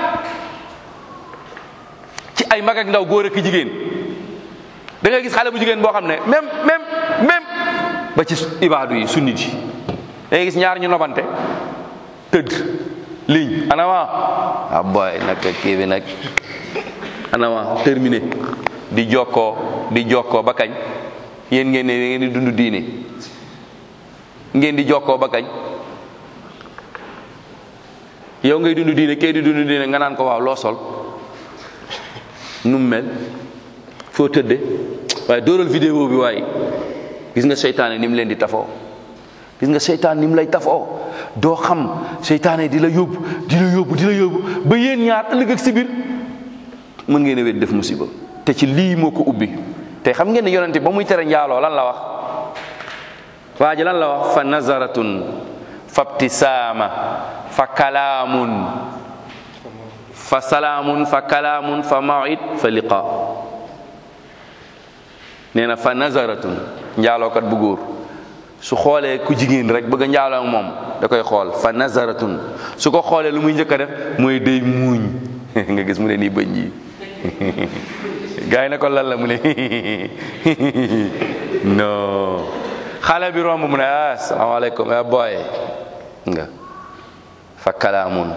ci ay mag ak ndaw góor ak jigéen da nga gis xale bu jigéen boo xam ne même même même ba ci ibaadu yi sunnit yi da nga gis ñaar ñu nobante tëdd ligne anama ah boy nag kii bi nag anama terminé di jokkoo di jokkoo ba kañ yéen ngeen ne ngeen di dund diine ngeen di jokkoo ba kañ yow ngay dund diine kay di dund diine nga naan ko waaw loo sol nu mu mel foo tëdde waaye dóoral vidéo bi waaye gis nga seytaane ni mu leen di tafoo gis nga seytaan ni mu lay tafoo doo xam seytaane di la yóbbu di la yóbbu di la yóbbu ba yéen ñaar ëllëg ak si biir mën ngeen a wet def musiba te ci lii moo ko ubbi te xam ngeen ne yonente ba muy tere njaaloo lan la wax waa ji lan la wax fa nazaratun fa ibtisaama fa kalaamun fa salaamun fa kalaamun fa mawid fa liqa nee na fa nazaratun njaalookat bu góor su xoolee ku jigéen rek bëgg a njaaloo ak moom da koy xool fa nazaratun su ko xoolee lu muy njëkk a def mooy day muuñ nga gis mu ne nii bëñ yi gars yi ne ko lan la mu ne non xale bi romb mu ne ah salaamaaleykum ah boy nga fa kalaamun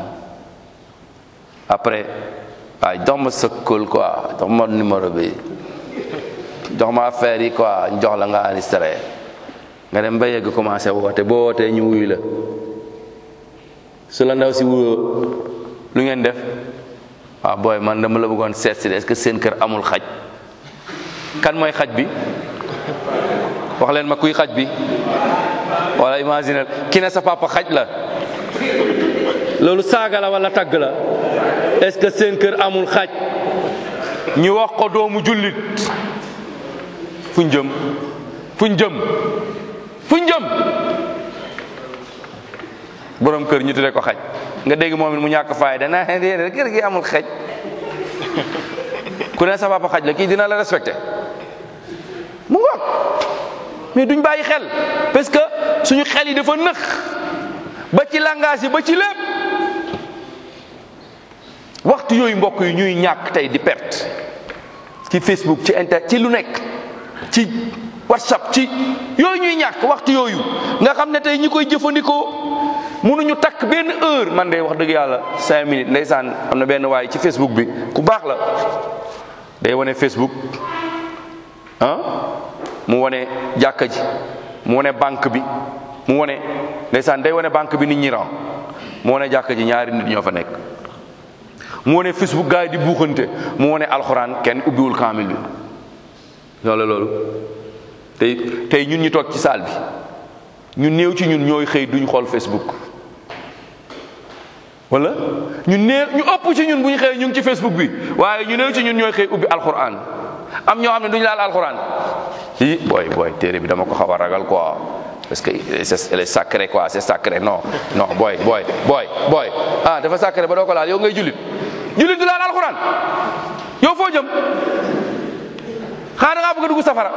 après waaye jox ma sa kóol quoi jox ma numéro bi jox ma affaire yi quoi jox la nga enregistré nga dem ba yegg commencé woote boo wootee ñu wuyu la su la ndaw si wuyoo lu ngeen def waaw booy man dama la bëggoon seet si est-ce que seen kër amul xaj kan mooy xaj bi wax leen ma kuy xaj bi wala imaginer ki ne sa papa xaj la loolu saaga la wala tagg la est-ce que seen kër amul xaj ñu wax ko doomu jullit fuñ jëm fuñ jëm fuñ jëm borom kër ñu tuddee ko xaj nga dégg moom it mu ñàkk faay dana kër gi amul xaj ku ne sa papa xaj la kii dina la respecté mu ngoog mais duñ bàyyi xel parce que suñu xel yi dafa nëx ba ci langage yi ba ci lépp waxtu yooyu mbokk yi ñuy ñàkk tey di perte ci Facebook ci inter ci lu nekk ci WhatsApp ci yooyu ñuy ñàkk waxtu yooyu nga xam ne tey ñi koy jëfandikoo mënuñu takk benn heure man de wax dëgg yàlla cinq minutes ndeysaan am na benn waay ci Facebook bi ku baax la day wane Facebook ah mu wane jàkka ji mu wane banque bi mu wane ndeysaan day wane banque bi nit ñi ran mu wane jàkka ji ñaari nit ñoo fa nekk mu wane Facebook gars yi di buuxante mu wane alxuraan kenn ubbiwul kaamil bi loolu loolu tey tey ñun ñu toog ci salle bi ñu néew ci ñun ñooy xëy duñ xool Facebook wala ñu néew ñu ëpp ci ñun bu ñu xëy ñu ngi ci Facebook bi waaye ñu néew ci ñun ñooy xëy ubbi alxuraan am ñoo xam ne duñ laal alxuraan i booy booy téere bi dama ko xaw a ragal quoi parce que c'est elle est sacré quoi c'est sacré non non booy booy booy booy ah dafa sacré ba doo ko laal yow ngay jullit jullit du laal alxuraan yow foo jëm xanaa ngaa bëgg a dugg safara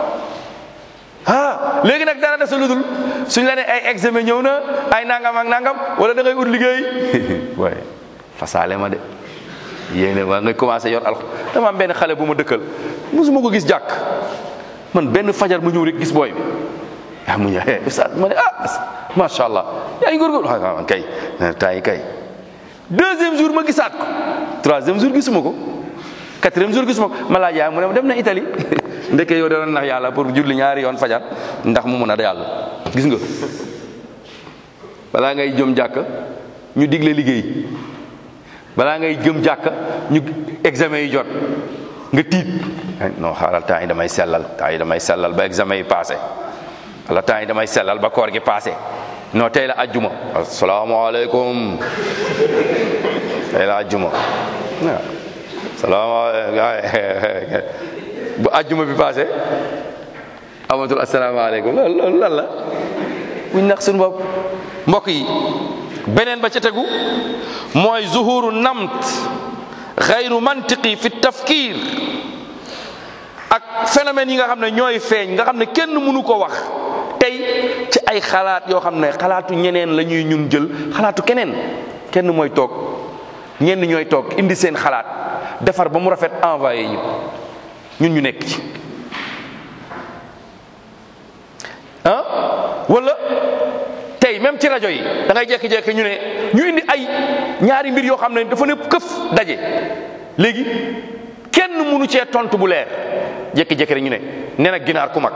ah léegi nag dara desa ludul suñ la ne ay examen ñëw na ay nangam ak nangam wala da ngay ut liggéey waaye fasaale ma de yéene ma ngay commencé yor alxuraan dama am benn xale bu ma dëkkal mosuma ko gis jàkk man benn fajar mu ñëw rek gis booy bi ah mu ñëw ustaz ma ne ah macha allah yaa ngi góorgóorlu ah kay temps yi kay deuxième jour ma gisaat ko troisième jour gisuma ko quatrième jour gisuma ko ma laaj yaay mu ne ma dem na Italie ndeke yow da doon nax yàlla pour julli ñaari yoon fajar ndax mu mun a yàlla gis nga balaa ngay jëm jàkka ñu digle liggéey balaa ngay jëm jàkka ñu examen yi jot nga tiit non xaaral temps yi damay sellal temps yi damay sellal ba examen yi passé wala temps yi damay sellal ba koor gi passé non tey la ajjuma asalaamaaleykum tey la ajjuma waaw salaamaaleykum bu ajjuma bi passé amatul asalaamaaleykum loolu loolu lan la buñ nax suñu bopp mbokk yi beneen ba ca tegu mooy zuhuru namt xayru mantiqi fi tafkir ak phénomène yi nga xam ne ñooy feeñ nga xam ne kenn mënu ko wax tey ci ay xalaat yoo xam ne xalaatu ñeneen la ñuy ñun jël xalaatu keneen kenn mooy toog ñenn ñooy toog indi seen xalaat defar ba mu rafet envoyé ñu ñun ñu nekk ci ah wala tey même ci rajo yi da ngay jékki-jékki ñu ne ñu indi ay ñaari mbir yoo xam ne dafa ne këf daje léegi kenn mënu cee tontu bu leer jékki-jékki rek ñu ne nee na ginaar ku mag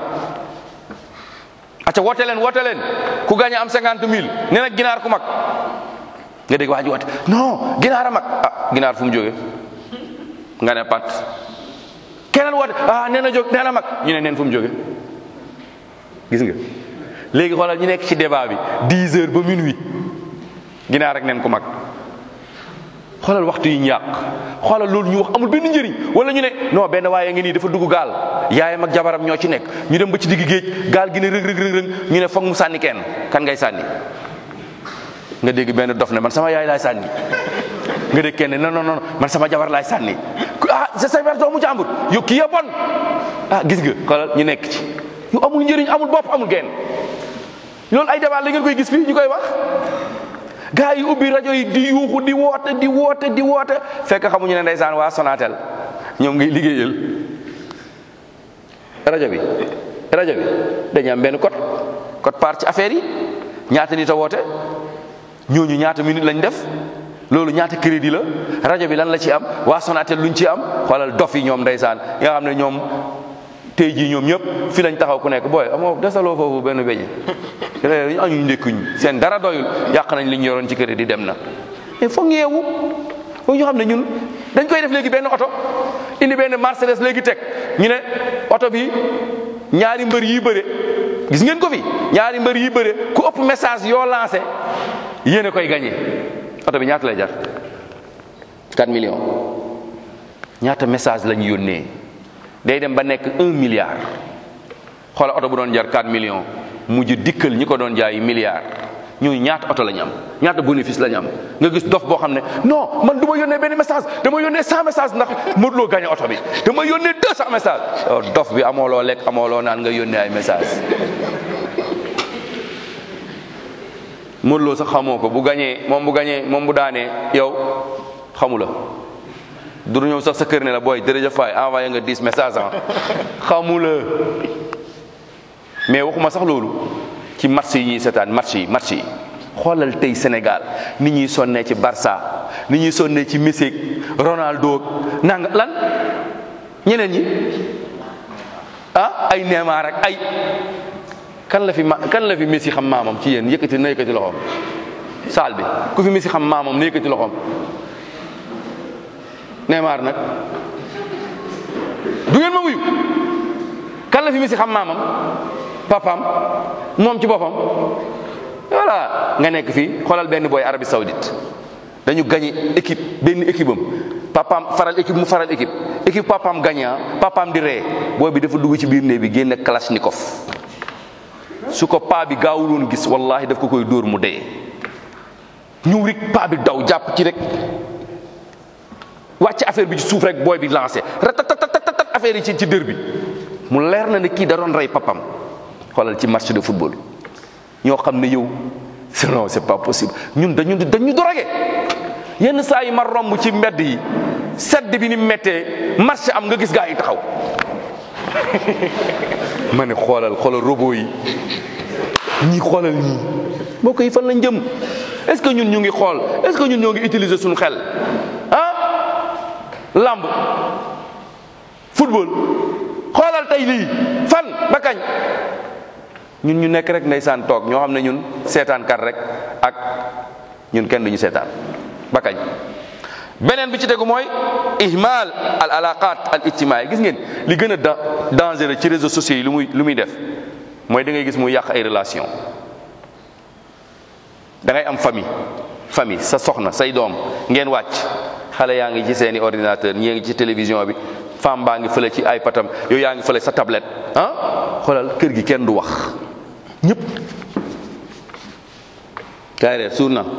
acca woote leen woote leen ku gaañ am cinquante mille nee na ginaar ku mag nga dégg waa ji woote non ginaar a mag ah ginaar fu mu jógee nga ne pat keneen woote ah nee na jóg nee na mag ñu ne neen fu mu jógee gis nga léegi xoolal ñu nekk ci débat bi dix heures ba minuit ginaar rek neen ku mag xoolal waxtu yi ñu yàq xoolal loolu ñu wax amul benn njëriñ wala ñu ne non benn waaye ngi nii dafa dugg gaal yaayam ak jabaram ñoo ci nekk ñu dem ba ci digg géej gaal gi ne rëg rëg rëg ñu ne foog mu sànni kenn kan ngay sànni nga dégg benn dof ne man sama yaay laay sànni nga dégg kenn non non non man sama jabar laay sànni ah c'est sa doomu jàmbur yow kii ya bon ah gis nga xoolal ñu nekk ci yu amul njëriñ amul bopp amul genn loolu ay débat la ngeen koy gis fii ñu koy wax gaa yi ubbi rajo yi di yuuxu di woote di woote di woote fekk xamuñu ne ndeysaan waa Sonatel ñoom ngay liggéeyal rajo bi rajo bi dañu am benn code code part ci affaire yi ñaata nit a woote ñooñu ñaata minute lañ def loolu ñaata crédit la rajo bi lan la ci am waa Sonatel luñ ci am xoolal dof yi ñoom ndeysaan nga xam ne ñoom tey jii ñoom ñëpp fi lañ taxaw ku nekk booy amoo desaloo foofu benn beñe ñu añuñ ndékkuñ seen dara doyul yàq nañ li ñu yoroon ci kër di dem na mais foog yeewu foog ñu xam ne ñun dañ koy def léegi benn oto indi benn Mercedes léegi teg ñu ne oto bi ñaari mbër yi bëre gis ngeen ko fi ñaari mbër yi bëre ku ëpp message yoo lancé yéen a koy gagné oto bi ñaata lay jar quatre millions ñaata message la ñu yónnee day dem ba nekk un milliard xoolal oto bu doon jar quatre millions mujj dikkal ñi ko doon jaay milliard ñooñu ñaata oto la ñu am ñaata bénéfice la ñu am nga gis dof boo xam ne non man du ma yónnee benn message dama yónnee cent message ndax Modou Lo gagné oto bi dama yónnee deux cent message oh, dof bi amoo loo lekk amoo loo naan nga yónnee ay message Modou Lo sax xamoo ko bu gagné moom bu gagné moom bu daanee yow xamu la du ñëw sax sa kër ne la booy jërëjëf faay envoyé nga dix messages ah xamu la mais waxuma sax loolu ci match yi ñuy seetaan match yi match yi xoolal tey Sénégal ni ñuy sonnee ci Barça ni ñuy sonnee ci Messi Ronaldo nanga lan ñeneen ñi ah ay Neymar ak ay kan la fi ma kan la fi Messi xam maamam ci yéen yëkkati na yëkkati loxoom saal bi ku fi Messi xam maamam na yëkkati loxoom Neymar nag du ngeen ma wuyu kan la fi Messi xam maamam papaam moom ci boppam voilà nga nekk fii xoolal benn booy Arabie Saoudite dañu gagné équipe benn équipe am papaam faral équipe mu faral équipe équipe papaam gagnant papaam di ree booy bi dafa dugg ci biir néeg bi génne kalachnikov su ko paa bi gaawul woon gis wallahi daf ko koy dóor mu dee ñëw rek paa bi daw jàpp ci rek wàcc affaire bi ci suuf rek booy bi lancé ratatatat affaire yi ci ci dër bi mu leer na ne kii da doon rey papam xoolal ci match de football ñoo xam ne yow non c'est pas possible ñun dañu dañu dorogé yenn saa yi ma romb ci mbedd yi sedd bi ni méttee marché am nga gis gaa yi taxaw ma ne xoolal xoolal robot yi ñii xoolal ñii mbokk yi fan lañ jëm est-ce que ñun ñu ngi xool est-ce que ñun ñoo ngi utiliser suñu xel ah lamb football xoolal tey lii fan ba kañ ñun ñu nekk rek ndeysaan toog ñoo xam ne ñun seetaan kat rek ak ñun kenn duñu seetaan ba kañ. beneen bi ci tegu mooy ihmal al alaqat al ijtimaai gis ngeen li gën a da dangereux ci réseaux sociaux yi lu muy lu muy def mooy da ngay gis muy yàq ay relation da ngay am famille famille sa soxna say doom ngeen wàcc xale yaa ngi ci seeni ordinateur ñii ngi ci télévision bi femme baa ngi fële ci ay patam yow yaa ngi fële sa tablette ah xoolal kër gi kenn du wax ñëpp kaay reer suur na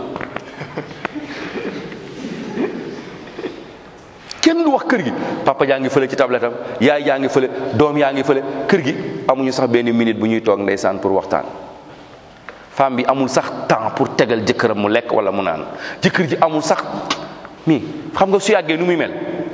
kenn du wax kër gi papa jaa ngi fële ci tablette am yaay jaa ngi fële doom yaa ngi fële kër gi amuñu sax benn minute bu ñuy toog ndeysaan pour waxtaan femme bi amul sax temps pour tegal jëkkëram mu lekk wala mu naan jëkkër ji amul sax mi xam nga su yàggee nu muy mel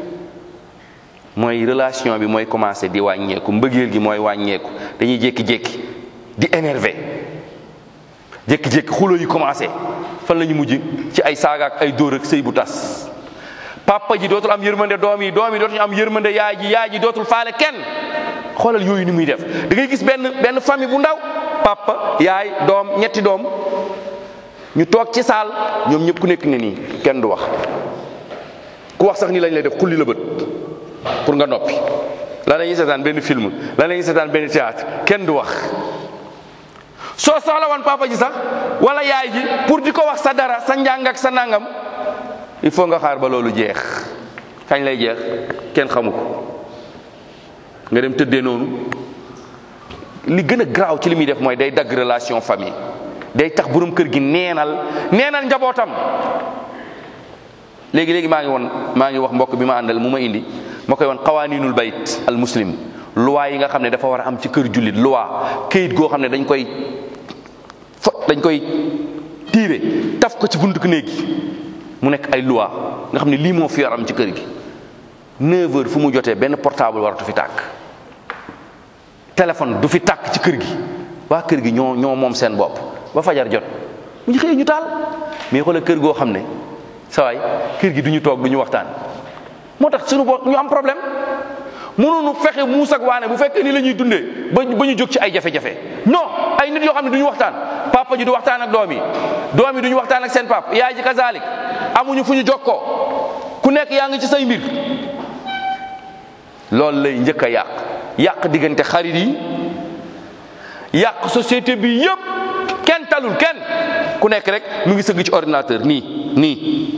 mooy relation bi mooy commencé di wàññeeku mbëggeel gi mooy wàññeeku dañuy jékki-jékki di énervé jékki-jékki xulo yi commencé fan la ñu mujj ci ay saaga ak ay dóor ak sëy bu tas papa ji dootul am yërmande doom yi doom yi dootuñu am yërmande yaay ji yaay ji dootul faale kenn xoolal yooyu ni muy def da ngay gis benn benn famille bu ndaw papa yaay doom ñetti doom ñu toog ci saal ñoom ñëpp ku nekk ne nii kenn du wax ku wax sax nii lañ lay def xulli la bët pour nga noppi la lañuy seetaan benn film la lañuy seetaan benn théâtre kenn du wax soo soxla woon papa ji sax wala yaay ji pour di ko wax sa dara sa njàng ak sa nangam il faut nga xaar ba loolu jeex kañ lay jeex kenn xamu ko nga dem tëddee noonu li gën a garaaw ci li muy def mooy day dagg relation famille day tax borom kër gi neenal neenal njabootam léegi léegi maa ngi woon maa ngi wax mbokk bi ma àndal mu ma indi ma koy woon qawaninul bayt al muslim loi yi nga xam ne dafa war a am ci kër jullit loi këyit goo xam ne dañ koy fo dañ koy tiire taf ko ci buntu néeg gi mu nekk ay loi nga xam ne lii moo fi war am ci kër gi neuf heures fu mu jotee benn portable waratu fi tàkk téléphone du fi tàkk ci kër gi waa kër gi ñoo ñoo moom seen bopp ba fajar jot bu ñu xëyee ñu taal mais xoolal kër goo xam ne sawaay kër gi du ñu toog du ñu waxtaan moo tax suñu bopp ñu am problème mënuñu fexe muus ak waane bu fekkee ni la ñuy dundee ba ba ñu jóg ci ay jafe-jafe non ay nit yoo xam ne du ñu waxtaan papa ji du waxtaan ak doom yi doom yi du ñu waxtaan ak seen pap yaay ji kazalik amuñu fu ñu jokkoo ku nekk yaa ngi ci say mbir loolu lay njëkk a yàq yàq diggante xarit yi yàq société bi yëpp kenn talul kenn ku nekk rek mu ngi sëgg ci ordinateur nii nii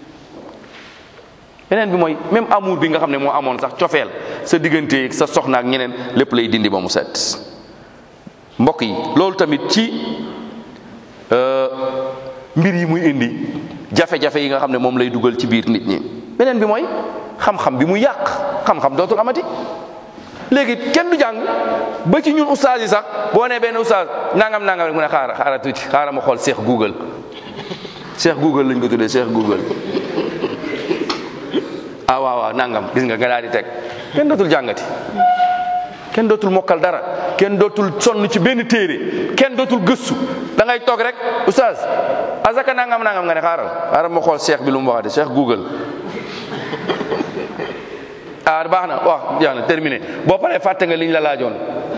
beneen bi mooy même amour bi nga xam ne moo amoon sax cofeel sa diggante sa soxna ak ñeneen lépp lay dindi ba mu set mbokk yi loolu tamit ci mbir yi muy indi jafe-jafe yi nga xam ne moom lay dugal ci biir nit ñi beneen bi mooy xam-xam bi muy yàq xam-xam dootul amati léegi kenn du jàng ba ci ñun ustaas yi sax boo nee benn ustaas nangam nangam rek mu ne xaara xaara tuuti xaara ma xool Cheikh Google Cheikh Google lañ ko tuddee Cheikh Google ah waaw waaw nangam gis nga nga daal di teg kenn dootul jàngati kenn dootul mokkal dara kenn dootul sonn ci benn téere kenn dootul gëstu da ngay toog rek oustaz azaka nangam nangam nga ne xaaral xaaral ma xool cheikh bi lu mu waxati Cheikh Google ah baax na wax jeex na terminé boo paree fàtte nga liñ la laajoon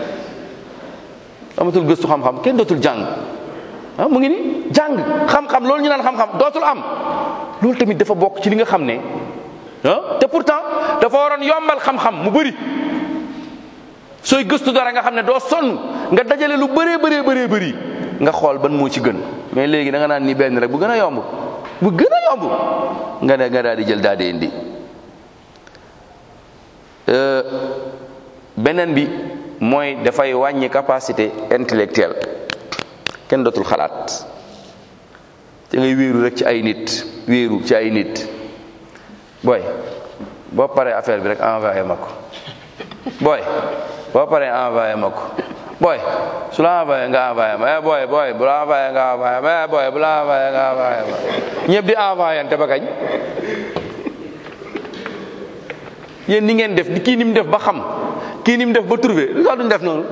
amatul gëstu xam-xam kenn dootul jàng ah mu ngi ni jàng xam-xam loolu ñu naan xam-xam dootul am loolu tamit dafa bokk ci li nga xam ne ah te pourtant dafa waroon yombal xam-xam mu bëri sooy gëstu dara nga xam ne doo sonn nga dajale lu bëree bëree bëree bëri nga xool ban moo ci gën mais léegi da nga naan ni benn rek bu gën a yomb bu gën a yomb nga ne nga daal di jël daal di indi beneen bi mooy dafay wàññi capacité intellectuelle kenn dootul xalaat te ngay wéeru rek ci ay nit wéeru ci ay nit booy boo paree affaire bi rek envoyé ma ko booy boo paree envoyé ma ko booy su la envoyé nga envoyé ma eh booy booy bu la envoyé nga envoyé ma eh booy bu la envoyé nga envoyé ma ñëpp di envoyé te ba kañ yéen ni ngeen def di kii ni mu def ba xam kii ni mu def ba trouvé lu tax duñ def noonu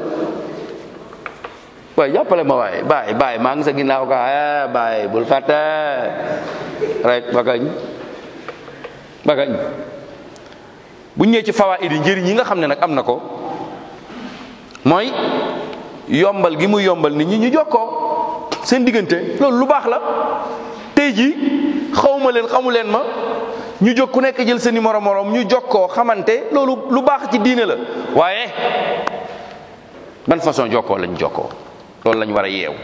waaye jàppale ma waaye bàyyi bàyyi maa ngi sa ginnaaw ka eh bàyyi bul fàtte rek ba kañ ba kañ bu ñëwee ci fawaid yi njëriñ yi nga xam ne nag am na ko mooy yombal gi mu yombal nit ñi ñu jokkoo seen diggante loolu lu baax la tey ji xawma leen xamu leen ma ñu jóg ku nekk jël sa numéro morom ñu jokkoo xamante loolu lu baax ci diine la waaye ban façon jokkoo lañ jokkoo loolu lañ war a yeew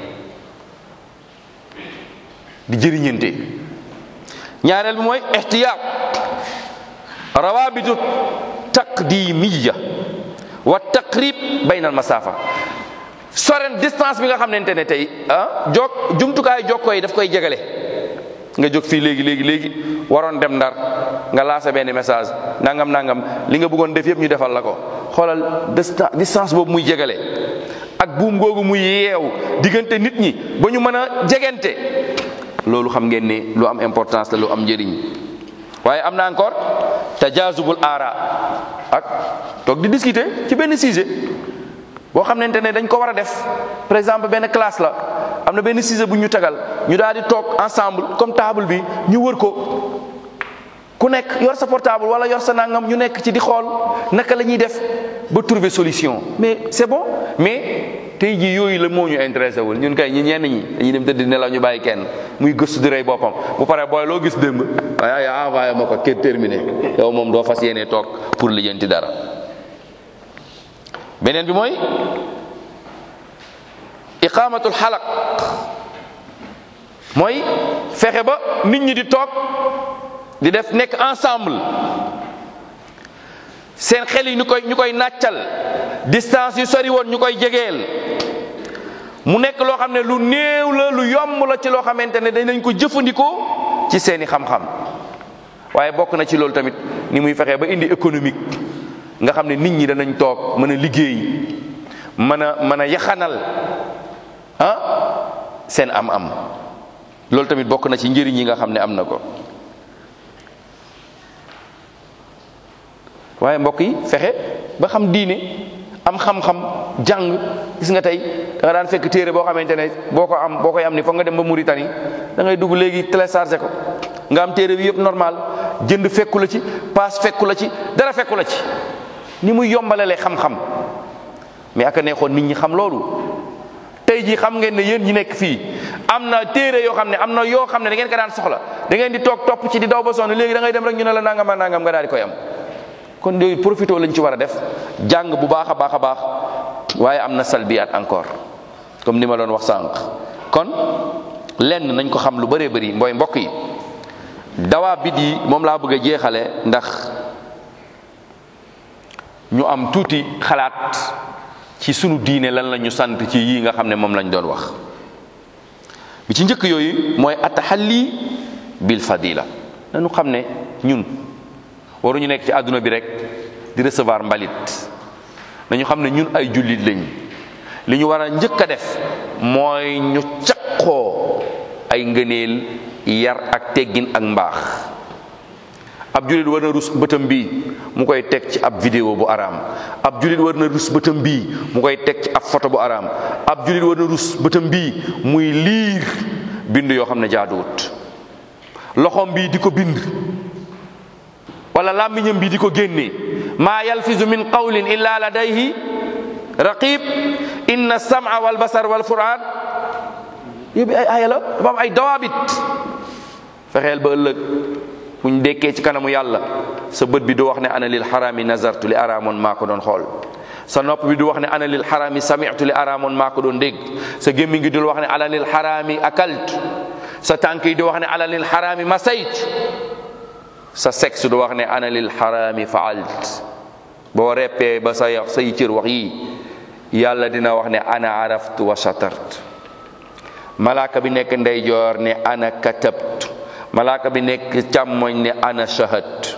di jëriñante ñaareel bi mooy ihtiyaat rawabitu taqdimiya wa taqrib bayna al masafa soren distance bi nga xamante ne tey ah jok jumtukaay jokkoo yi daf koy jegale nga jóg fii léegi léegi léegi waroon dem ndar nga lancé benn message nangam nangam li nga bëggoon def yëpp ñu defal la ko xoolal distance boobu muy jegale ak buum googu muy yeew diggante nit ñi ba ñu mën a jegante loolu xam ngeen ne lu am importance la lu am njëriñ waaye am na encore tajazubul aara ak toog di discuter ci benn sujet boo xamante ne dañ ko war a def par exemple benn classe la am na benn sujet bu ñu tegal ñu daal di toog ensemble comme table bi ñu wër ko ku nekk yor sa portable wala yor sa nangam ñu nekk ci di xool naka la ñuy def ba trouver solution mais c'est bon mais tey jii yooyu la moo ñu intéressé wul ñun kay ñi ñenn ñi dañuy dem tëdd nelaw ñu bàyyi kenn muy gëstu di rey boppam bu paree booy loo gis démb waaye yaa envoyé ma ko kenn terminé yow moom doo fas yéene toog pour lijjanti dara. beneen bi mooy iqamatul xalaq mooy fexe ba nit ñi di toog di def nekk ensemble seen xel yi ñu koy ñu koy nàccal distance yu sori woon ñu koy jegeel mu nekk loo xam ne lu néew la lu yomb la ci loo xamante ne danañ ko jëfandikoo ci seeni xam-xam waaye bokk na ci loolu tamit ni muy fexe ba indi économique nga xam ne nit ñi danañ toog mën a liggéey mën a mën a yaxanal ah seen am-am loolu tamit bokk na ci njëriñ yi nga xam ne am na ko waaye mbokk yi fexe ba xam diine am xam-xam jàng gis nga tey da nga daan fekk téere boo xamante ne boo ko am boo koy am ni foog nga dem ba Mauritanie da ngay dugg léegi téléchargé ko nga am téere bi yëpp normal jënd fekku la ci paas fekku la ci dara fekku la ci ni muy yombalalee xam-xam mais aka neexoon nit ñi xam loolu tey jii xam ngeen ne yéen ñi nekk fii am na téere yoo xam ne am na yoo xam ne da ngeen ko daan soxla da ngeen di toog topp ci di daw ba sonn léegi da ngay dem rek ñu ne la nangam ak nangam nga daal di koy am kon yooyu profité lañ ci war a def jàng bu baax a baax a baax waaye am na salbiyaat encore comme ni ma doon wax sànq kon lenn nañ ko xam lu bëree bëri mbooy mbokk yi dawaa bit yi moom laa bëgg a jeexale ndax ñu am tuuti xalaat ci sunu diine lan la ñu sant ci yii nga xam ne moom lañ doon wax bi ci njëkk yooyu mooy atahalli bil fadila nañu xam ne ñun waruñu nekk ci àdduna bi rek di recevoir mbalit nañu xam ne ñun ay jullit lañ li ñu war a njëkk a def mooy ñu caqoo ay ngëneel yar ak teggin ak mbaax ab jullit war na rus bëtam bii mu koy teg ci ab vidéo bu araam ab jullit war na rus bëtam bii mu koy teg ci ab photo bu araam ab jullit war na rus bëtam bii muy liir bind yoo xam ne jaaduwut loxoom bii di ko bind wala làmmiñam bi di ko génnee maa yalfizu min qawlin illa ladayhi raqib inna sam'a wal basar wal fu'ad yóbbi ay aaya la dafa am ay dawaabit fexeel ba ëllëg buñ dekkee ci kanamu yàlla sa bët bi du wax ne ana lil xaraami nazartu li araamoon maa ko doon xool sa nopp bi du wax ne ana lil xaraami sami'tu li araamoon maa ko doon dégg sa gémmiñ gi du wax ne ana lil xaraami akaltu sa tànk yi du wax ne ana lil xaraami masayt sa sexe du wax ne ana lil xaraami faalt boo reppee ba sa yax say cër wax yi yàlla dina wax ne ana araftu wa satart. malaaka bi nekk ndeyjoor ne ana katabtu, malaaka bi nekk càmmoñ ne ana shahadtu.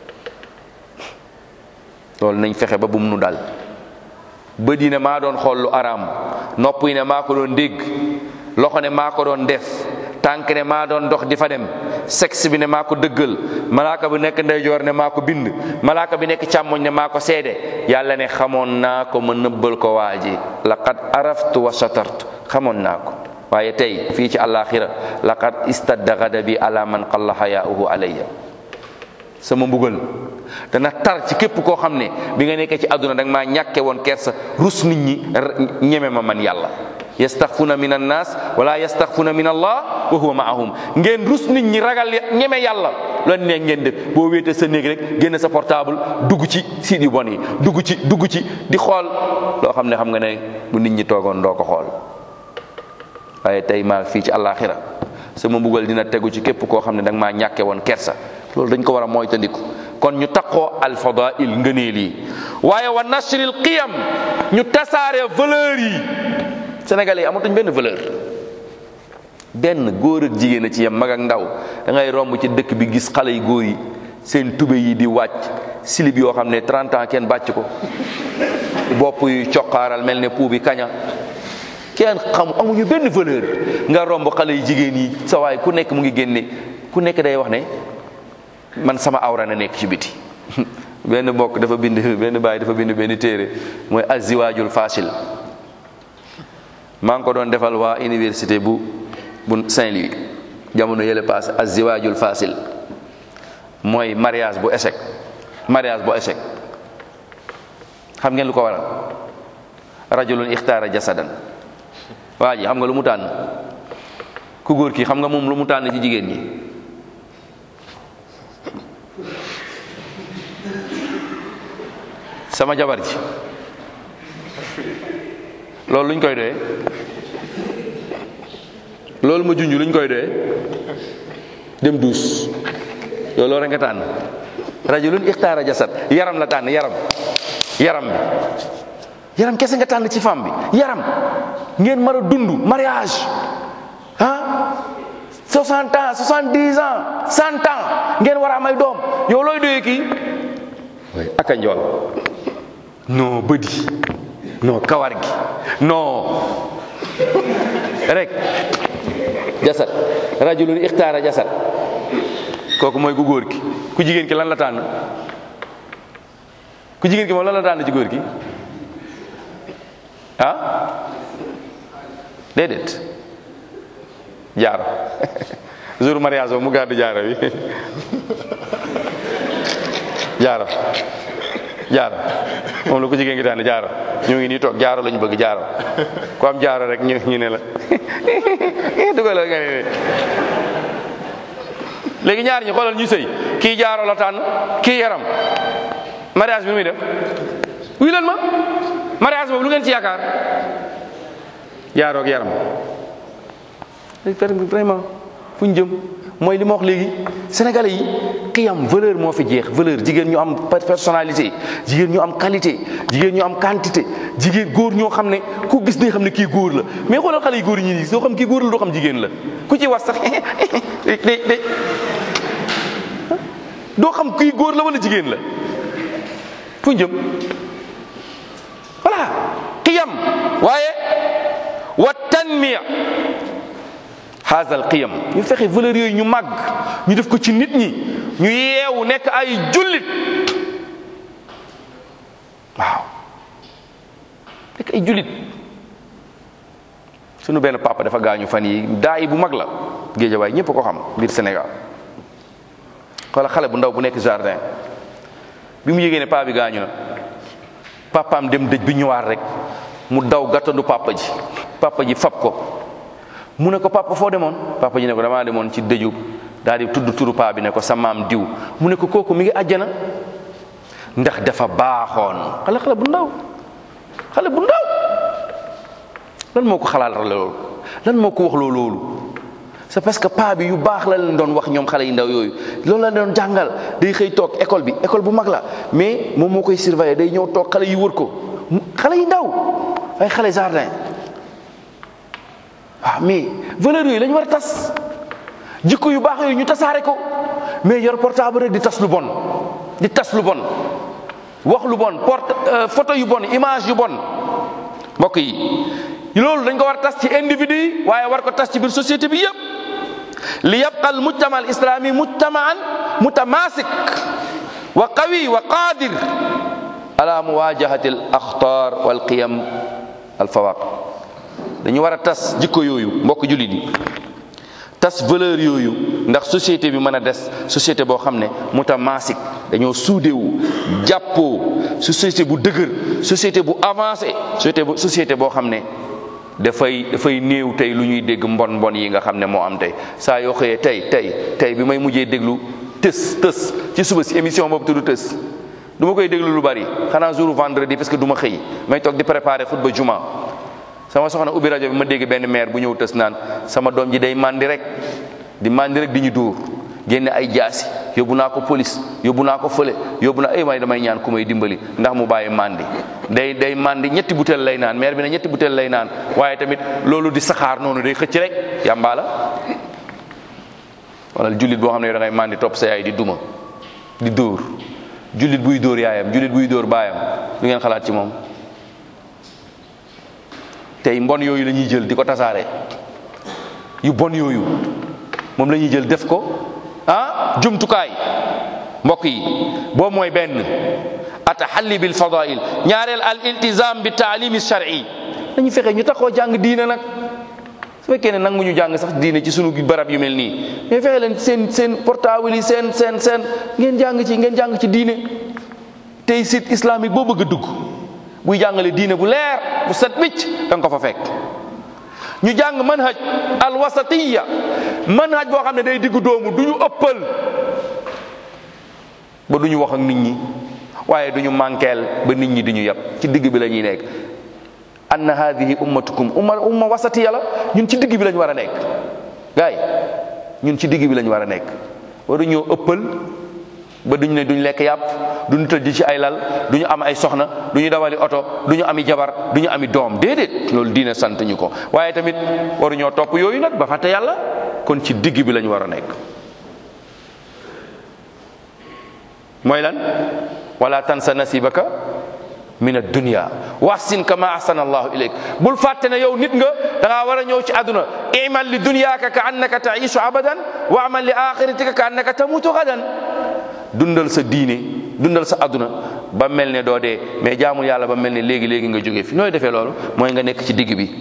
loolu nañ fexe ba bum nu dal. bët yi ne maa doon xool lu araam, nopp yi ne maa ko doon dégg, loxo ne maa ko doon def, tànk ne maa doon dox di fa dem, sexe bi ne maa ko dëggal, malaaka bi nekk ndeyjoor ne maa ko bind, malaaka bi nekk càmmoñ ne maa ko seede. yàlla ne xamoon naa ko ma nëbbal ko waa ji. laqad araftu wa satartu, xamoon naa ko. waaye tey fii ci àllaaxira laqad istadda ghadabi ala man qalla hayaa'uhu alayya. sama mbugal dana tar ci képp koo xam ne bi nga nekkee ci àdduna danga maa ñàkke woon kersa, rus nit ñi ñeme ma man yàlla. yastaxfuna min annaas wala yastaxfuna min allah wa huwa maahum. ngeen rus nit ñi ragal ñeme yàlla loolu ne ngeen def boo wéete sa néeg rek génn sa portable dugg ci site yu bon yi, dugg ci dugg ci di xool loo xam ne xam nga ne bu nit ñi toogoon doo ko xool. waaye tey maa fii ci àllaaxira sama mbugal dina tegu ci képp koo xam ne danga maa ñàkke woon kersa. loolu dañ ko war a moytandiku. kon ñu taqoo alfadail ngëneel yi, waaye wa nashril qiyam ñu tasaare valeur yi. sénégalais yi amatuñ benn valeur, benn góor ak jigéen a ci yem, mag ak ndaw. da ngay romb ci dëkk bi gis xale yu góor yi seen tube yi di wàcc, silib yoo xam ne trente ans kenn bàcc ko, bopp yu coqaaral mel ne puu bi kaña, kenn xam amuñu benn valeur. nga romb xale yu jigéen yi sa waay ku nekk mu ngi génne, ku nekk day wax ne man sama awra na nekk ci biti. benn mbokk dafa bind benn baay dafa bind benn téere mooy aziwaajul fasil. maa ngi ko doon defal waa université bu bu Saint-Louis jamono yële passé. aziwaajul fasil mooy mariage bu échec, mariage bu échec. xam ngeen lu ko waral? rajulun ixtaara jasadan. waa ji xam nga lu mu tànn? ku góor ki xam nga moom lu mu tànn ci jigéen ñi? sama jabar ji. loolu luñ koy doyee? loolu ma junj luñ koy doyee? dem duus. loolu rek nga tànn. rajulun ixtaara jasad, yaram la tànn, yaram yaram bi yaram kese nga tànn ci femme bi, yaram. ngeen mën a dund mariage ah soixante ans soixante-dix ans cent ans ngeen war a may doom. yow looy doyee kii? aka njool, non bëdi, non kawar gi, non rek jasad. rajulun ixtaara jasad, kooku mooy ku góor ki. ku jigéen ki lan la tànn? ku jigéen ki moom lan la tànn ci góor ki? ah déedéet, jaaro. jour mariage mu gàddu jaaro bi. jaaro jaaro moom la ko jigéen gi tànn, jaaro. ñu ngi nii toog jaaro lañu bëgg, jaaro. ku am jaaro rek ñu ñu ne la dugalal nga ne. léegi ñaar ñi xoolal ñu sëy, kii jaaro la tànn, kii yaram. mariage bi nu muy def? wuy leen ma, mariage boobu lu ngeen ci yaakaar? jaaro ak yaram. vraiment fu ñu jëm? mooy li ma wax léegi, sénégalais yi xiyam valeur moo fi jeex. valeur, jigéen ñu am personnalité, jigéen ñu am qualité, jigéen ñu am quantité, jigéen góor ñoo xam ne ku gis ne xam ne kii góor la. mais xoolal xale yu góor yi ñi doo xam kii góor la doo xam jigéen la. ku ci wax sax day day doo xam kii góor la wala jigéen la. fu ñu jëm? voilà xiyam. waaye wa tanmiya haazal qiyam, ñu fexe valeur yooyu ñu màgg, ñu def ko ci nit ñi, ñu yeewu nekk ay jullit. waaw nekk ay jullit. sunu benn papa dafa gaañu fan yi, daay bu mag la, Géejawaay ñëpp ko xam biir Sénégal. xoola xale bu ndaw bu nekk jardin, bi mu yégee ne paa bi gaañu na, papaam dem dëj bi ñëwaat rek mu daw gàttandu papa ji. papa ji fab ko, mu ne ko papa foo demoon? papa ji ne ko damaa demoon ci dëju, daal di tudd turu paa bi ne ko sa maam diw. mu ne ko kooku mi ngi àjjana ndax dafa baaxoon. xale xale bu ndaw, xale bu ndaw. lan moo ko xalaat loolu? lan moo ko wax loolu? c'est parce que paa bi yu baax la leen doon wax ñoom xale yu ndaw yooyu loolu la doon jàngal. day xëy toog école bi école bu mag la mais moom moo koy surveiller day ñëw toog xale yi wër ko xale yu ndaw ay xale jardin waaw mais valeurs yooyu la ñu war a tas jikko yu baax yooyu ñu tasaare ko mais yor portable rek di tas lu bon di tas lu bon wax lu bon porte photo yu bon image yu bon mbokk yi loolu dañ ko war a tas ci individu yi waaye war ko tas ci biir société bi yëpp li yabqa al mujtama al islami mujtamaan mutamasik wa qawi wa qadir ala muwajahati al axtar wal qiyam al fawaq dañu war a tas jikko yooyu mbokk jullit yi tas valeur yooyu ndax société bi mën a des société boo xam ne mutamasik dañoo suudewu jàppoo société bu dëgër société bu avancé société bu société boo xam ne dafay dafay néew tey lu ñuy dégg mbon mbon yi nga xam ne moo am tey saa yoo xëyee tey tey tey bi may mujjee déglu tës tës ci suba si émission boobu tudd tës du ma koy déglu lu bari xanaa jour vendredi parce que du ma xëy may toog di préparer xutba juma sama soxna ubbi rajo bi ma dégg benn maire bu ñëw tës naan sama doom ji day màndi rek di màndi rek di ñu dóor génne ay jaasi yóbbu naa ko police yóbbu naa ko fële yóbbu naa ay may damay ñaan ku may dimbali ndax mu bàyyi màndi day day màndi ñetti butéel lay naan maire bi ne ñetti butéel lay naan waaye tamit loolu di saxaar noonu day xëcc rek yàmbaa la wala jullit boo xam ne da ngay màndi topp sa yaay di duma di dóor jullit buy dóor yaayam jullit buy dóor baayam lu ngeen xalaat ci moom tey mbon yooyu la ñuy jël di ko tasaare yu bon yooyu moom la ñuy jël def ko ah jumtukaay mbokk yi boobu mooy benn atahalli bil fadail ñaareel al iltizam bi taalimi shar'i dañu fexe ñu taxoo jàng diine nag su fekkee ne nangu ñu jàng sax diine ci sunu barab yu mel nii mais fexe leen seen seen portable yi seen seen seen ngeen jàng ci ngeen jàng ci diine tey site islamique boo bëgg a dugg buy jàngale diine bu leer bu set wicc da nga ko fa fekk ñu jàng manhaj al wasatiya manhaj boo xam ne day diggu doomu du ñu ëppal ba du ñu wax ak nit ñi waaye du ñu mànkeel ba nit ñi di ñu yab ci digg bi la ñuy nekk anna hadihi ummatukum umma umma wasatiya la ñun ci digg bi lañ war a nekk gaay ñun ci digg bi lañ war a nekk waru ñoo ëppal ba duñ ne duñ lekk yàpp duñu tëdd ci ay lal duñu am ay soxna duñu dawali oto duñu ami jabar duñu ami doom déedéet loolu diine sant ñu ko waaye tamit waruñoo topp yooyu nag ba fàtte yàlla kon ci digg bi lañu war a nekk mooy lan wala tansa nasibaka min ad-dunya wahsin kama ahsana allahu ilayk bul fàtte ne yow nit nga da ngaa war a ñëw ci àdduna imal li dunyaka ka annaka taishu abadan wa amal li axiratika ka annaka tamutu gadan dundal sa diine dundal sa àdduna ba mel ne doo dee mais jaamul yàlla ba mel ne léegi léegi nga jóge fi nooy defee loolu mooy nga nekk ci digg bi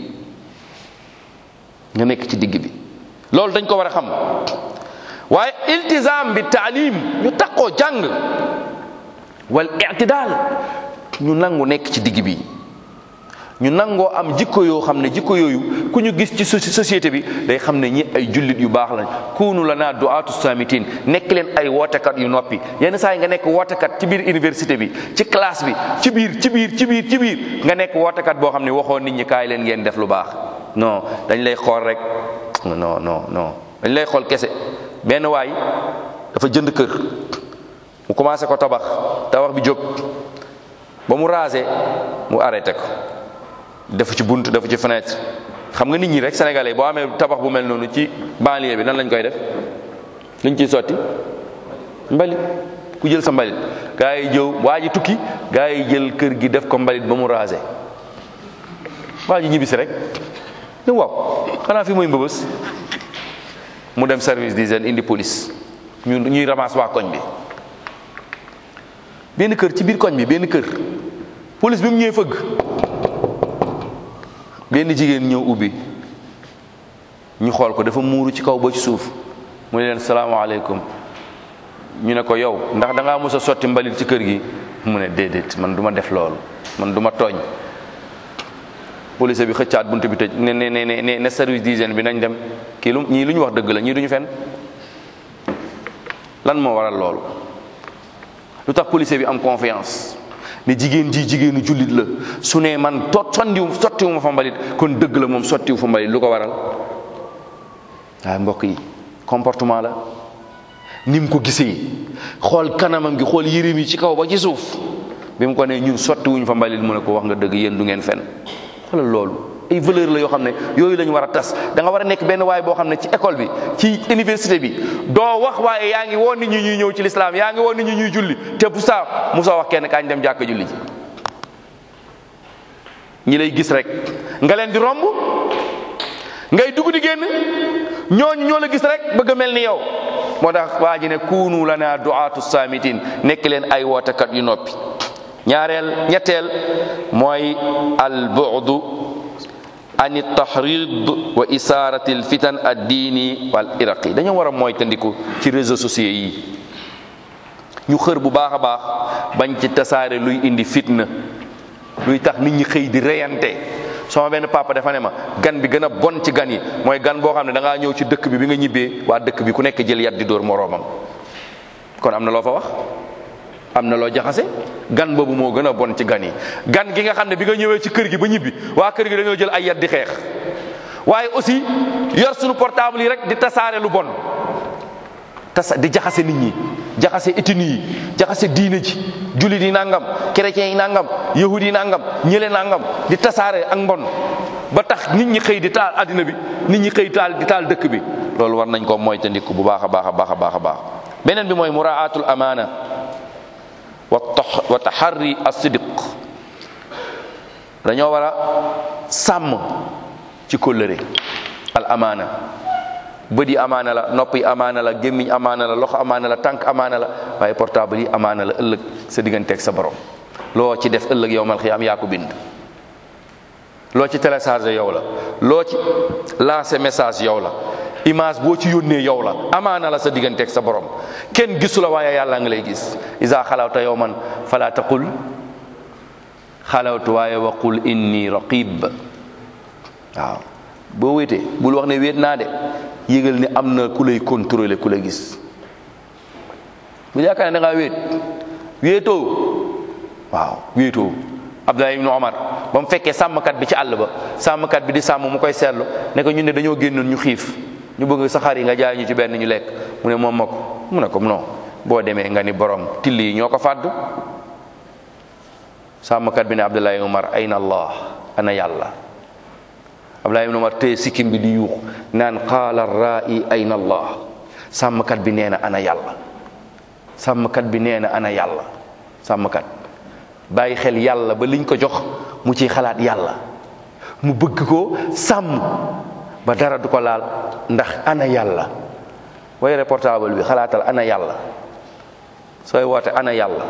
nga nekk ci digg bi loolu dañ ko war a xam waaye iltizam bi taalim ñu takkoo jàng wal i'tidal ñu nangu nekk ci digg bi ñu nangoo am jikko yoo xam ne jikko yooyu ku ñu gis ci société bi day xam ne ñi ay jullit yu baax lañ kunu lana du'atu samitin nekk leen ay wootekat yu noppi yenn saa yi nga nekk wootekat ci biir université bi ci classe bi ci biir ci biir ci biir ci biir nga nekk wootekat boo xam ne waxoo nit ñi kaay leen ngeen def lu baax non dañ lay xool rek non non non dañ lay xool kese benn waay dafa jënd kër mu commencé ko tabax tabax bi jóg ba mu rasé mu arrêté ko def ci bunt def ci fenêtre xam nga nit ñi rek sénégalais boo amee tabax bu mel noonu ci banlieue bi nan lañ koy def luñ ciy sotti mbalit ku jël sa mbalit gaa yi jëw waa ji tukki gaa yi jël kër gi def ko mbalit ba mu rasé waa ji ñibbisi rek ne waaw xanaa fi mooy mbëbës mu dem service d'hygiène indi police ñu ñuy ramasse waa koñ bi benn kër ci biir koñ bi benn kër police bi mu ñëwee fëgg benn jigéen ñëw ubbi ñu xool ko dafa muuru ci kaw ba ci suuf mu ne leen salaamaaleykum ñu ne ko yow ndax da ngaa mos a sotti mbalit ci kër gi mu ne déedéet man du ma def loolu man du ma tooñ police bi xëccaat buntu bi tëj ne ne ne ne ne service d'hygiène bi nañ dem kii lu ñii lu ñu wax dëgg la ñii duñu fen lan moo waral loolu lu tax police bi am confiance ne jigéen ji jigéenu jullit la su ne man tot sondiwu sottiwu ma fa mbalit kon dëgg la moom sottiwu fa mbalit lu ko waral waaye mbokk yi comportement la ni mu ko gisee xool kanamam gi xool yërim yi ci kaw ba ci suuf bi mu ko ne ñun sotti wuñ fa mbalit mu ne ko wax nga dëgg yéen du ngeen fen xoolal loolu ay valeur la yoo xam ne yooyu la ñu war a tas da nga war a nekk benn waay boo xam ne ci école bi ci université bi doo wax waaye yaa ngi woon nit ñi ñuy ñëw ci lislaam yaa ngi woon nit ñi ñuy julli te bu saa mu soo wax kenn kaañ dem jàkka julli ji ñi lay gis rek nga leen di romb ngay dugg di génn ñooñu ñoo la gis rek bëgg a mel ni yow moo tax waa ji ne kuunu lana du'aatu saamitin nekk leen ay wootekat yu noppi ñaareel ñetteel mooy al bu'du an tahrid wa isaarati al fitan ad diini wal iraqi dañoo war a mooy tandiku ci réseaux sociaux yi ñu xër bu baax a baax bañ ci tasaare luy indi fitna luy tax nit ñi xëy di reyante sama benn papa dafa ne ma gan bi gën a bon ci gan yi mooy gan boo xam ne da ngaa ñëw ci dëkk bi bi nga ñibbee waa dëkk bi ku nekk jël yat di dóor moroomam kon am na loo fa wax am na loo jaxase gan boobu moo gën a bon ci gan yi gan gi nga xam ne bi nga ñëwee ci kër gi ba ñibbi waa kër gi dañoo jël ay yat di xeex waaye aussi yor suñu portable yi rek di tasaare lu bon tasa di jaxase nit ñi jaxase ethnie yi jaxase diine ji jullit yi nangam chrétien yi nangam yahudi yi nangam ñële nangam di tasaare ak mbon ba tax nit ñi xëy di taal addina bi nit ñi xëy taal di taal dëkk bi loolu war nañ ko moytandiku bu baax a baax a baax a baax a baax beneen bi mooy muraatul amaana wa taxarri as-sidq dañoo war a sàmm ci kóllëre al amaana bët yi amaana la nopp yi amaana la gémmiñ amaana la loxo amaana la tànk amaana la waaye portable yi amaana la ëllëg sa digganteeg sa borom loo ci def ëllëg yow mal xiyaam yaa ko bind loo ci téléchargé yow la loo ci lancé message yow la image boo ci yónnee yow la amaana la sa digganteeg sa borom kenn gisu la waaye yàlla nga lay gis isa xalawta yawman fala taqul xalawtu waaye waqul inni raqib waaw boo wéetee bul wax ne wéet naa de yëgal ne am na ku lay contrôler ku la gis bu yaakaar ne da ngaa wéet wéetoo waaw wéetoo Abdullah ibn Omar ba mu fekkee sàmmkat bi ci àll ba sàmmkat bi di sàmm mu koy seetlu ne ko ñun ne dañoo génnoon ñu xiif ñu bëgg sa xar yi nga jaay ñu ci benn ñu lekk mu ne moom ma ko mu ne ko non boo demee nga ni borom till yi ñoo ko fàdd sàmmkat bi ne Abdullah ibn Omar ayna Allah ana yàlla Abdullah ibn Omar tey sikkim bi di yuux naan qaala ra'i ayna Allah sàmmkat bi nee na ana yàlla sàmmkat bi nee na ana yàlla sàmmkat bàyyi xel yàlla ba liñ ko jox mu ciy xalaat yàlla mu bëgg ko sàmm ba dara du ko laal ndax ana yàlla booy portable bi xalaatal ana yàlla sooy woote ana yàlla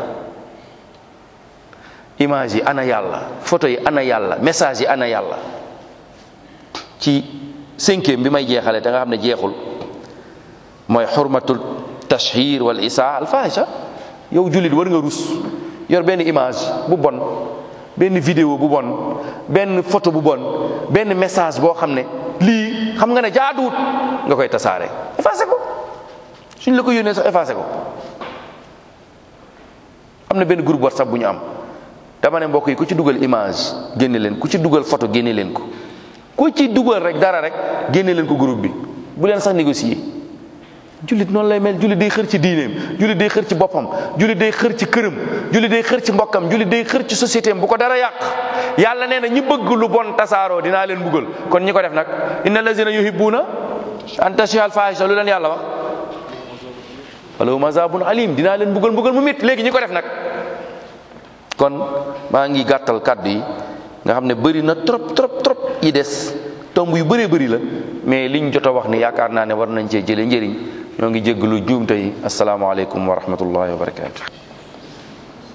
image yi ana yàlla photo yi ana yàlla message yi ana yàlla ci cinquième bi may jeexale te nga xam ne jeexul mooy xurmatul tashhir wal isaa al fahisha yow jullit war nga rus yor benn image bu bon benn vidéo bu bon benn photo bu bon benn message boo xam ne lii xam nga ne jaaduwut nga koy tasaare effacé ko suñ la ko yónnee sax effacé ko am na benn groupe WhatsApp bu ñu am dama ne mbokk yi ku ci dugal image génne leen ku ci dugal photo génne leen ko ku ci dugal rek dara rek génne leen ko groupe bi bu leen sax négocier jullit noonu lay mel jullit day xër ci diineem jullit day xër ci boppam jullit day xër ci këram jullit day xër ci mbokkam jullit day xër ci société am bu ko dara yàq yàlla nee na ñi bëgg lu bon tasaaroo dinaa leen buggal kon ñi ko def nag inna lazina yuhibbuna an tashiha al fahisha lu leen yàlla wax walahum azabun alim dinaa leen buggal buggal mu métti léegi ñi ko def nag kon maa ngi gàttal kàddu yi nga xam ne bëri na trop trop trop yi des tomb yu bëree bëri la mais liñ jot a wax ni yaakaar naa ne war nañ cee jëlee njëriñ ñoo ngi jéggalu juumte yi asalaamaaleykum wa rahmatullahi wa barakaatu.